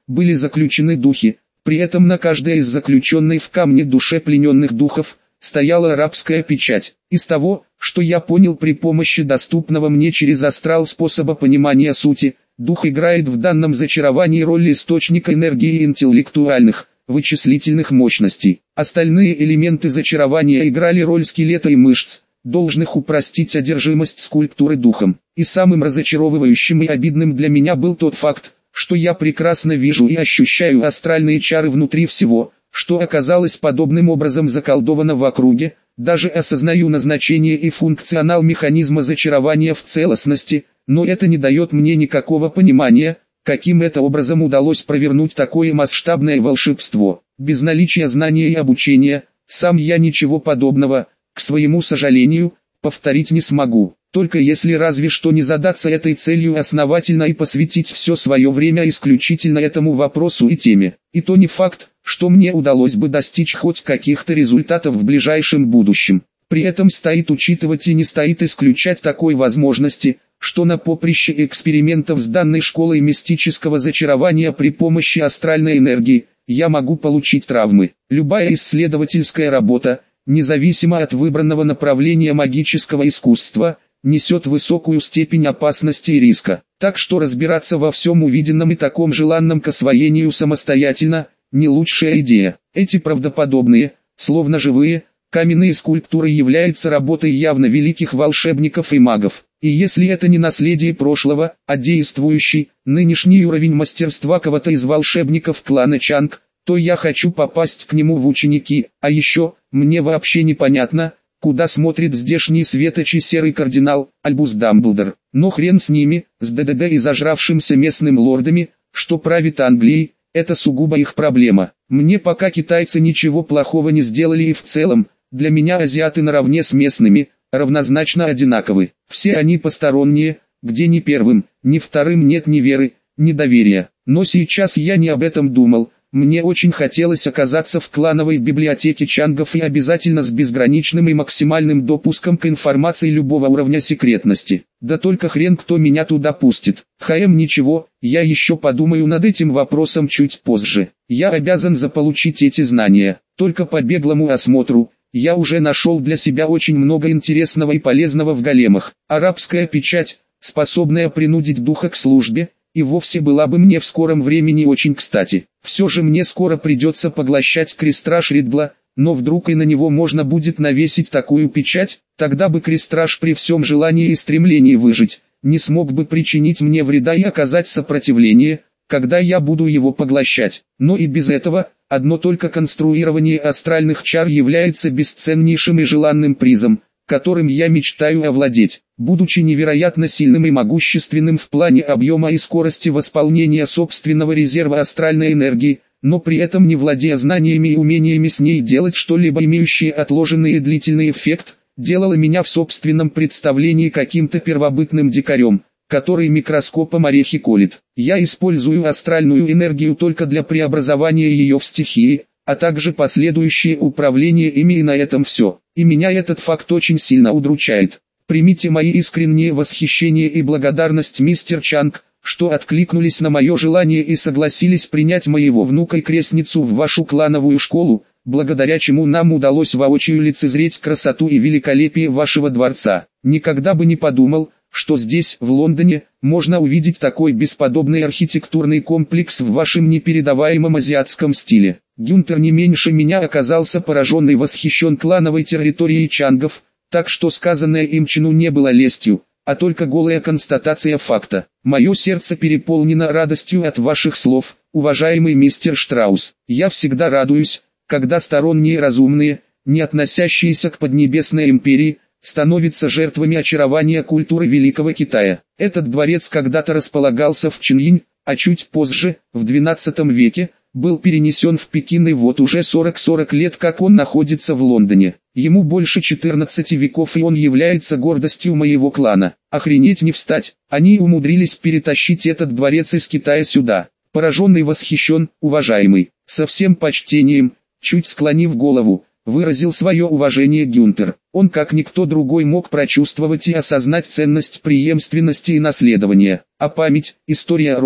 были заключены духи, при этом на каждой из заключенной в камне душе плененных духов стояла арабская печать. Из того, что я понял при помощи доступного мне через астрал способа понимания сути, дух играет в данном зачаровании роль источника энергии и интеллектуальных, вычислительных мощностей. Остальные элементы зачарования играли роль скелета и мышц, должных упростить одержимость скульптуры духом. И самым разочаровывающим и обидным для меня был тот факт, что я прекрасно вижу и ощущаю астральные чары внутри всего, что оказалось подобным образом заколдовано в округе, даже осознаю назначение и функционал механизма зачарования в целостности, но это не дает мне никакого понимания, каким это образом удалось провернуть такое масштабное волшебство. Без наличия знания и обучения, сам я ничего подобного, к своему сожалению, повторить не смогу. Только если разве что не задаться этой целью основательно и посвятить все свое время исключительно этому вопросу и теме. И то не факт, что мне удалось бы достичь хоть каких-то результатов в ближайшем будущем. При этом стоит учитывать и не стоит исключать такой возможности, что на поприще экспериментов с данной школой мистического зачарования при помощи астральной энергии, я могу получить травмы. Любая исследовательская работа, независимо от выбранного направления магического искусства, несет высокую степень опасности и риска. Так что разбираться во всем увиденном и таком желанном к освоению самостоятельно – не лучшая идея. Эти правдоподобные, словно живые, каменные скульптуры являются работой явно великих волшебников и магов. И если это не наследие прошлого, а действующий, нынешний уровень мастерства кого-то из волшебников клана Чанг, то я хочу попасть к нему в ученики. А еще, мне вообще непонятно, куда смотрит здешний светочий серый кардинал, Альбус Дамблдор. Но хрен с ними, с ДДД и зажравшимся местным лордами, что правит Англией, это сугубо их проблема. Мне пока китайцы ничего плохого не сделали и в целом, для меня азиаты наравне с местными, равнозначно одинаковы. Все они посторонние, где ни первым, ни вторым нет ни веры, ни доверия. Но сейчас я не об этом думал. Мне очень хотелось оказаться в клановой библиотеке чангов и обязательно с безграничным и максимальным допуском к информации любого уровня секретности. Да только хрен кто меня туда пустит. Хм ничего, я еще подумаю над этим вопросом чуть позже. Я обязан заполучить эти знания. Только по беглому осмотру, я уже нашел для себя очень много интересного и полезного в големах. Арабская печать, способная принудить духа к службе, и вовсе была бы мне в скором времени очень кстати. Все же мне скоро придется поглощать крестраж Ридгла, но вдруг и на него можно будет навесить такую печать, тогда бы крестраж при всем желании и стремлении выжить, не смог бы причинить мне вреда и оказать сопротивление, когда я буду его поглощать. Но и без этого, одно только конструирование астральных чар является бесценнейшим и желанным призом, которым я мечтаю овладеть. Будучи невероятно сильным и могущественным в плане объема и скорости восполнения собственного резерва астральной энергии, но при этом не владея знаниями и умениями с ней делать что-либо имеющее отложенный и длительный эффект, делало меня в собственном представлении каким-то первобытным дикарем, который микроскопом орехи колет. Я использую астральную энергию только для преобразования ее в стихии, а также последующее управление ими, и на этом все. И меня этот факт очень сильно удручает. Примите мои искренние восхищение и благодарность, мистер Чанг, что откликнулись на мое желание и согласились принять моего внука и крестницу в вашу клановую школу, благодаря чему нам удалось воочию лицезреть красоту и великолепие вашего дворца. Никогда бы не подумал, что здесь, в Лондоне, можно увидеть такой бесподобный архитектурный комплекс в вашем непередаваемом азиатском стиле. Гюнтер не меньше меня оказался поражен и восхищен клановой территорией чангов, так что сказанное им чину не было лестью, а только голая констатация факта. Мое сердце переполнено радостью от ваших слов, уважаемый мистер Штраус. Я всегда радуюсь, когда сторонние разумные, не относящиеся к Поднебесной империи, становятся жертвами очарования культуры Великого Китая. Этот дворец когда-то располагался в Чинъинь, а чуть позже, в двенадцатом веке, был перенесен в Пекин, и вот уже сорок лет как он находится в Лондоне. Ему больше четырнадцати веков, и он является гордостью моего клана. Охренеть не встать, они умудрились перетащить этот дворец из Китая сюда. Пораженный, восхищен, уважаемый, со всем почтением, чуть склонив голову, выразил свое уважение Гюнтер. Он как никто другой мог прочувствовать и осознать ценность преемственности и наследования. А память, история рода,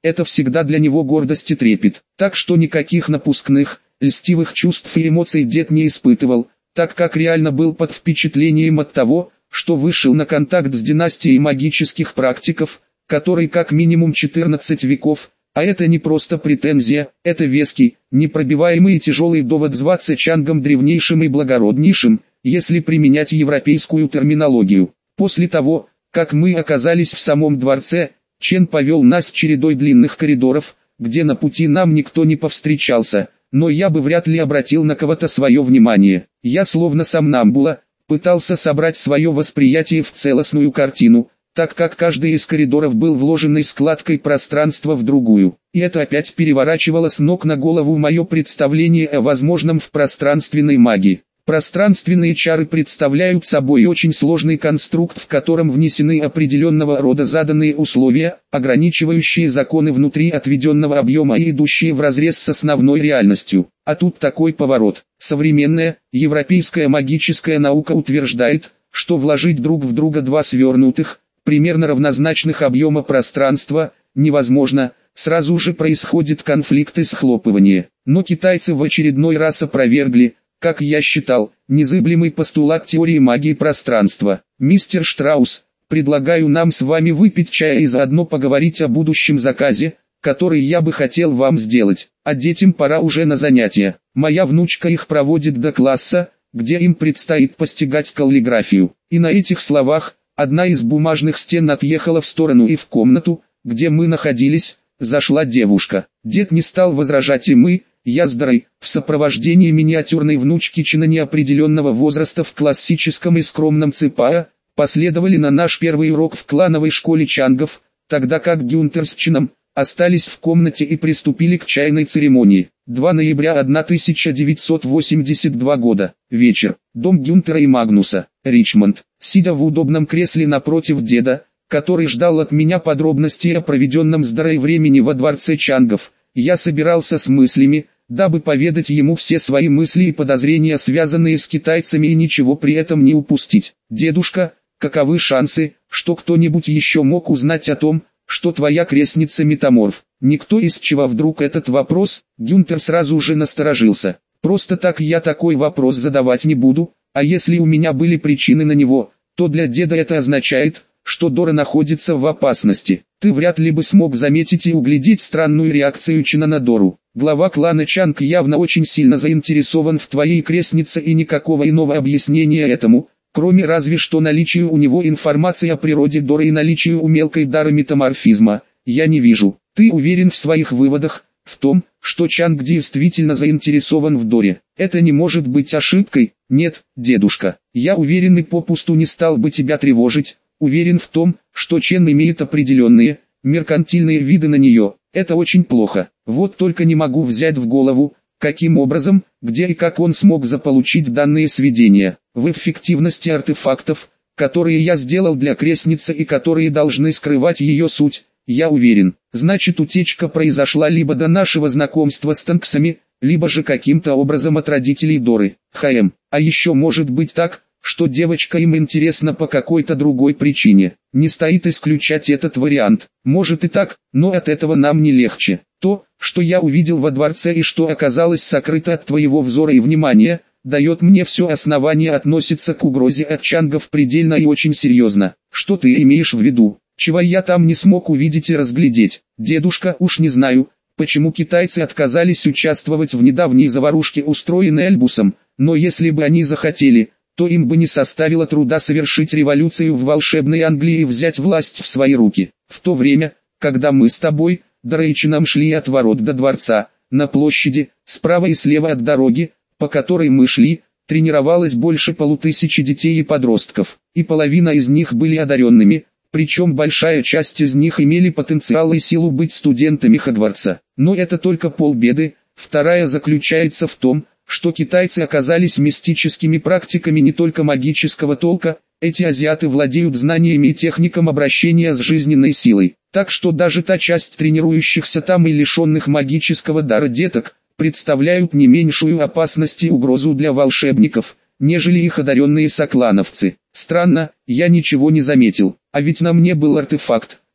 это всегда для него гордость и трепет. Так что никаких напускных, льстивых чувств и эмоций дед не испытывал, так как реально был под впечатлением от того, что вышел на контакт с династией магических практиков, которой как минимум четырнадцать веков, а это не просто претензия, это веский, непробиваемый и тяжелый довод зваться Чангом древнейшим и благороднейшим, если применять европейскую терминологию. После того, как мы оказались в самом дворце, Чен повел нас чередой длинных коридоров, где на пути нам никто не повстречался, но я бы вряд ли обратил на кого-то свое внимание. Я словно сомнамбула, пытался собрать свое восприятие в целостную картину, так как каждый из коридоров был вложенной складкой пространства в другую. И это опять переворачивало с ног на голову мое представление о возможном в пространственной магии. Пространственные чары представляют собой очень сложный конструкт, в котором внесены определенного рода заданные условия, ограничивающие законы внутри отведенного объема и идущие вразрез с основной реальностью. А тут такой поворот. Современная, европейская магическая наука утверждает, что вложить друг в друга два свернутых, примерно равнозначных объема пространства, невозможно, сразу же происходит конфликт и схлопывание. Но китайцы в очередной раз опровергли, как я считал, незыблемый постулат теории магии пространства. Мистер Штраус, предлагаю нам с вами выпить чая и заодно поговорить о будущем заказе, который я бы хотел вам сделать. А детям пора уже на занятия. Моя внучка их проводит до класса, где им предстоит постигать каллиграфию. И на этих словах, одна из бумажных стен отъехала в сторону, и в комнату, где мы находились, зашла девушка. Дед не стал возражать, и мы, я с Дарой, в сопровождении миниатюрной внучки Чена неопределенного возраста в классическом и скромном ципае, последовали на наш первый урок в клановой школе чангов, тогда как Гюнтер с Ченом остались в комнате и приступили к чайной церемонии. второго ноября тысяча девятьсот восемьдесят второго года. Вечер. Дом Гюнтера и Магнуса. Ричмонд. Сидя в удобном кресле напротив деда, который ждал от меня подробностей о проведенном с Дарой времени во дворце чангов, я собирался с мыслями, дабы поведать ему все свои мысли и подозрения, связанные с китайцами, и ничего при этом не упустить. «Дедушка, каковы шансы, что кто-нибудь еще мог узнать о том, что твоя крестница метаморф?» Никто, из чего вдруг этот вопрос? Гюнтер сразу же насторожился. «Просто так я такой вопрос задавать не буду, а если у меня были причины на него, то для деда это означает, что Дора находится в опасности. Ты вряд ли бы смог заметить и углядеть странную реакцию Чена на Дору. Глава клана Чанг явно очень сильно заинтересован в твоей крестнице, и никакого иного объяснения этому, кроме разве что наличия у него информации о природе Доры и наличия у мелкой дара метаморфизма, я не вижу. Ты уверен в своих выводах, в том, что Чанг действительно заинтересован в Доре? Это не может быть ошибкой. Нет, дедушка, я уверен и попусту не стал бы тебя тревожить. Уверен в том, что Чен имеет определенные, меркантильные виды на нее. Это очень плохо. Вот только не могу взять в голову, каким образом, где и как он смог заполучить данные сведения. В эффективности артефактов, которые я сделал для крестницы и которые должны скрывать ее суть, я уверен. Значит, утечка произошла либо до нашего знакомства с Танксами, либо же каким-то образом от родителей Доры. ХМ. А еще может быть так, что девочка им интересна по какой-то другой причине. Не стоит исключать этот вариант. Может и так, но от этого нам не легче. То, что я увидел во дворце и что оказалось сокрыто от твоего взора и внимания, дает мне все основание относиться к угрозе от чангов предельно и очень серьезно. Что ты имеешь в виду? Чего я там не смог увидеть и разглядеть? Дедушка, уж не знаю, почему китайцы отказались участвовать в недавней заварушке, устроенной Альбусом, но если бы они захотели, то им бы не составило труда совершить революцию в волшебной Англии и взять власть в свои руки. В то время, когда мы с тобой, Дара и Ченом шли от ворот до дворца, на площади, справа и слева от дороги, по которой мы шли, тренировалось больше полутысячи детей и подростков, и половина из них были одаренными, причем большая часть из них имели потенциал и силу быть студентами Хогвартса. Но это только полбеды. Вторая заключается в том, что китайцы оказались мистическими практиками не только магического толка, эти азиаты владеют знаниями и техником обращения с жизненной силой. Так что даже та часть тренирующихся там и лишенных магического дара деток, представляют не меньшую опасность и угрозу для волшебников, нежели их одаренные соклановцы. Странно, я ничего не заметил, а ведь на мне был артефакт,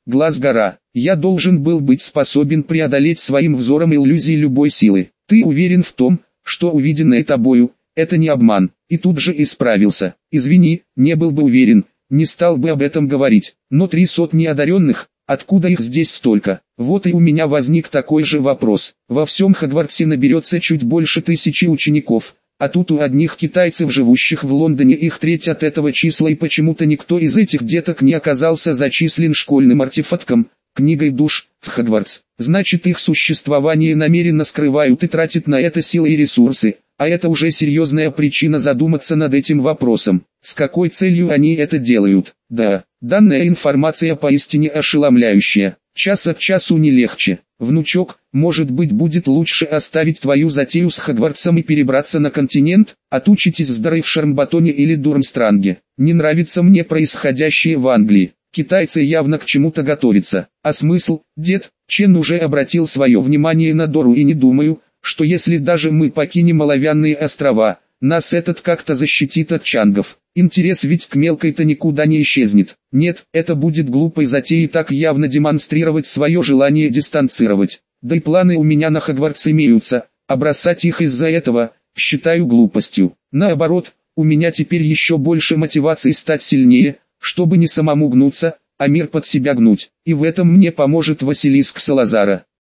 глаз гора. Я должен был быть способен преодолеть своим взором иллюзии любой силы. Ты уверен в том, что увиденное тобою – это не обман, и тут же исправился. Извини, не был бы уверен, не стал бы об этом говорить. Но три сотни одаренных, откуда их здесь столько? Вот и у меня возник такой же вопрос. Во всем Хогвартсе наберется чуть больше тысячи учеников, а тут у одних китайцев, живущих в Лондоне, их треть от этого числа, и почему-то никто из этих деток не оказался зачислен школьным артефактом, книгой душ, в Хогвартс. Значит, их существование намеренно скрывают и тратят на это силы и ресурсы, а это уже серьезная причина задуматься над этим вопросом. С какой целью они это делают? Да, данная информация поистине ошеломляющая. Час от часу не легче. Внучок, может быть, будет лучше оставить твою затею с Хогвартсом и перебраться на континент, отучитесь в Дары в Шармбатоне или Дурмстранге. Не нравится мне происходящее в Англии. Китайцы явно к чему-то готовятся. А смысл, дед? Чен уже обратил свое внимание на Дору, и не думаю, что если даже мы покинем Оловянные острова, нас этот как-то защитит от чангов. Интерес ведь к мелкой-то никуда не исчезнет. Нет, это будет глупой затеей так явно демонстрировать свое желание дистанцировать. Да и планы у меня на Хогвартс имеются, а бросать их из-за этого, считаю глупостью. Наоборот, у меня теперь еще больше мотивации стать сильнее, чтобы не самому гнуться, а мир под себя гнуть. И в этом мне поможет Василиск Салазара.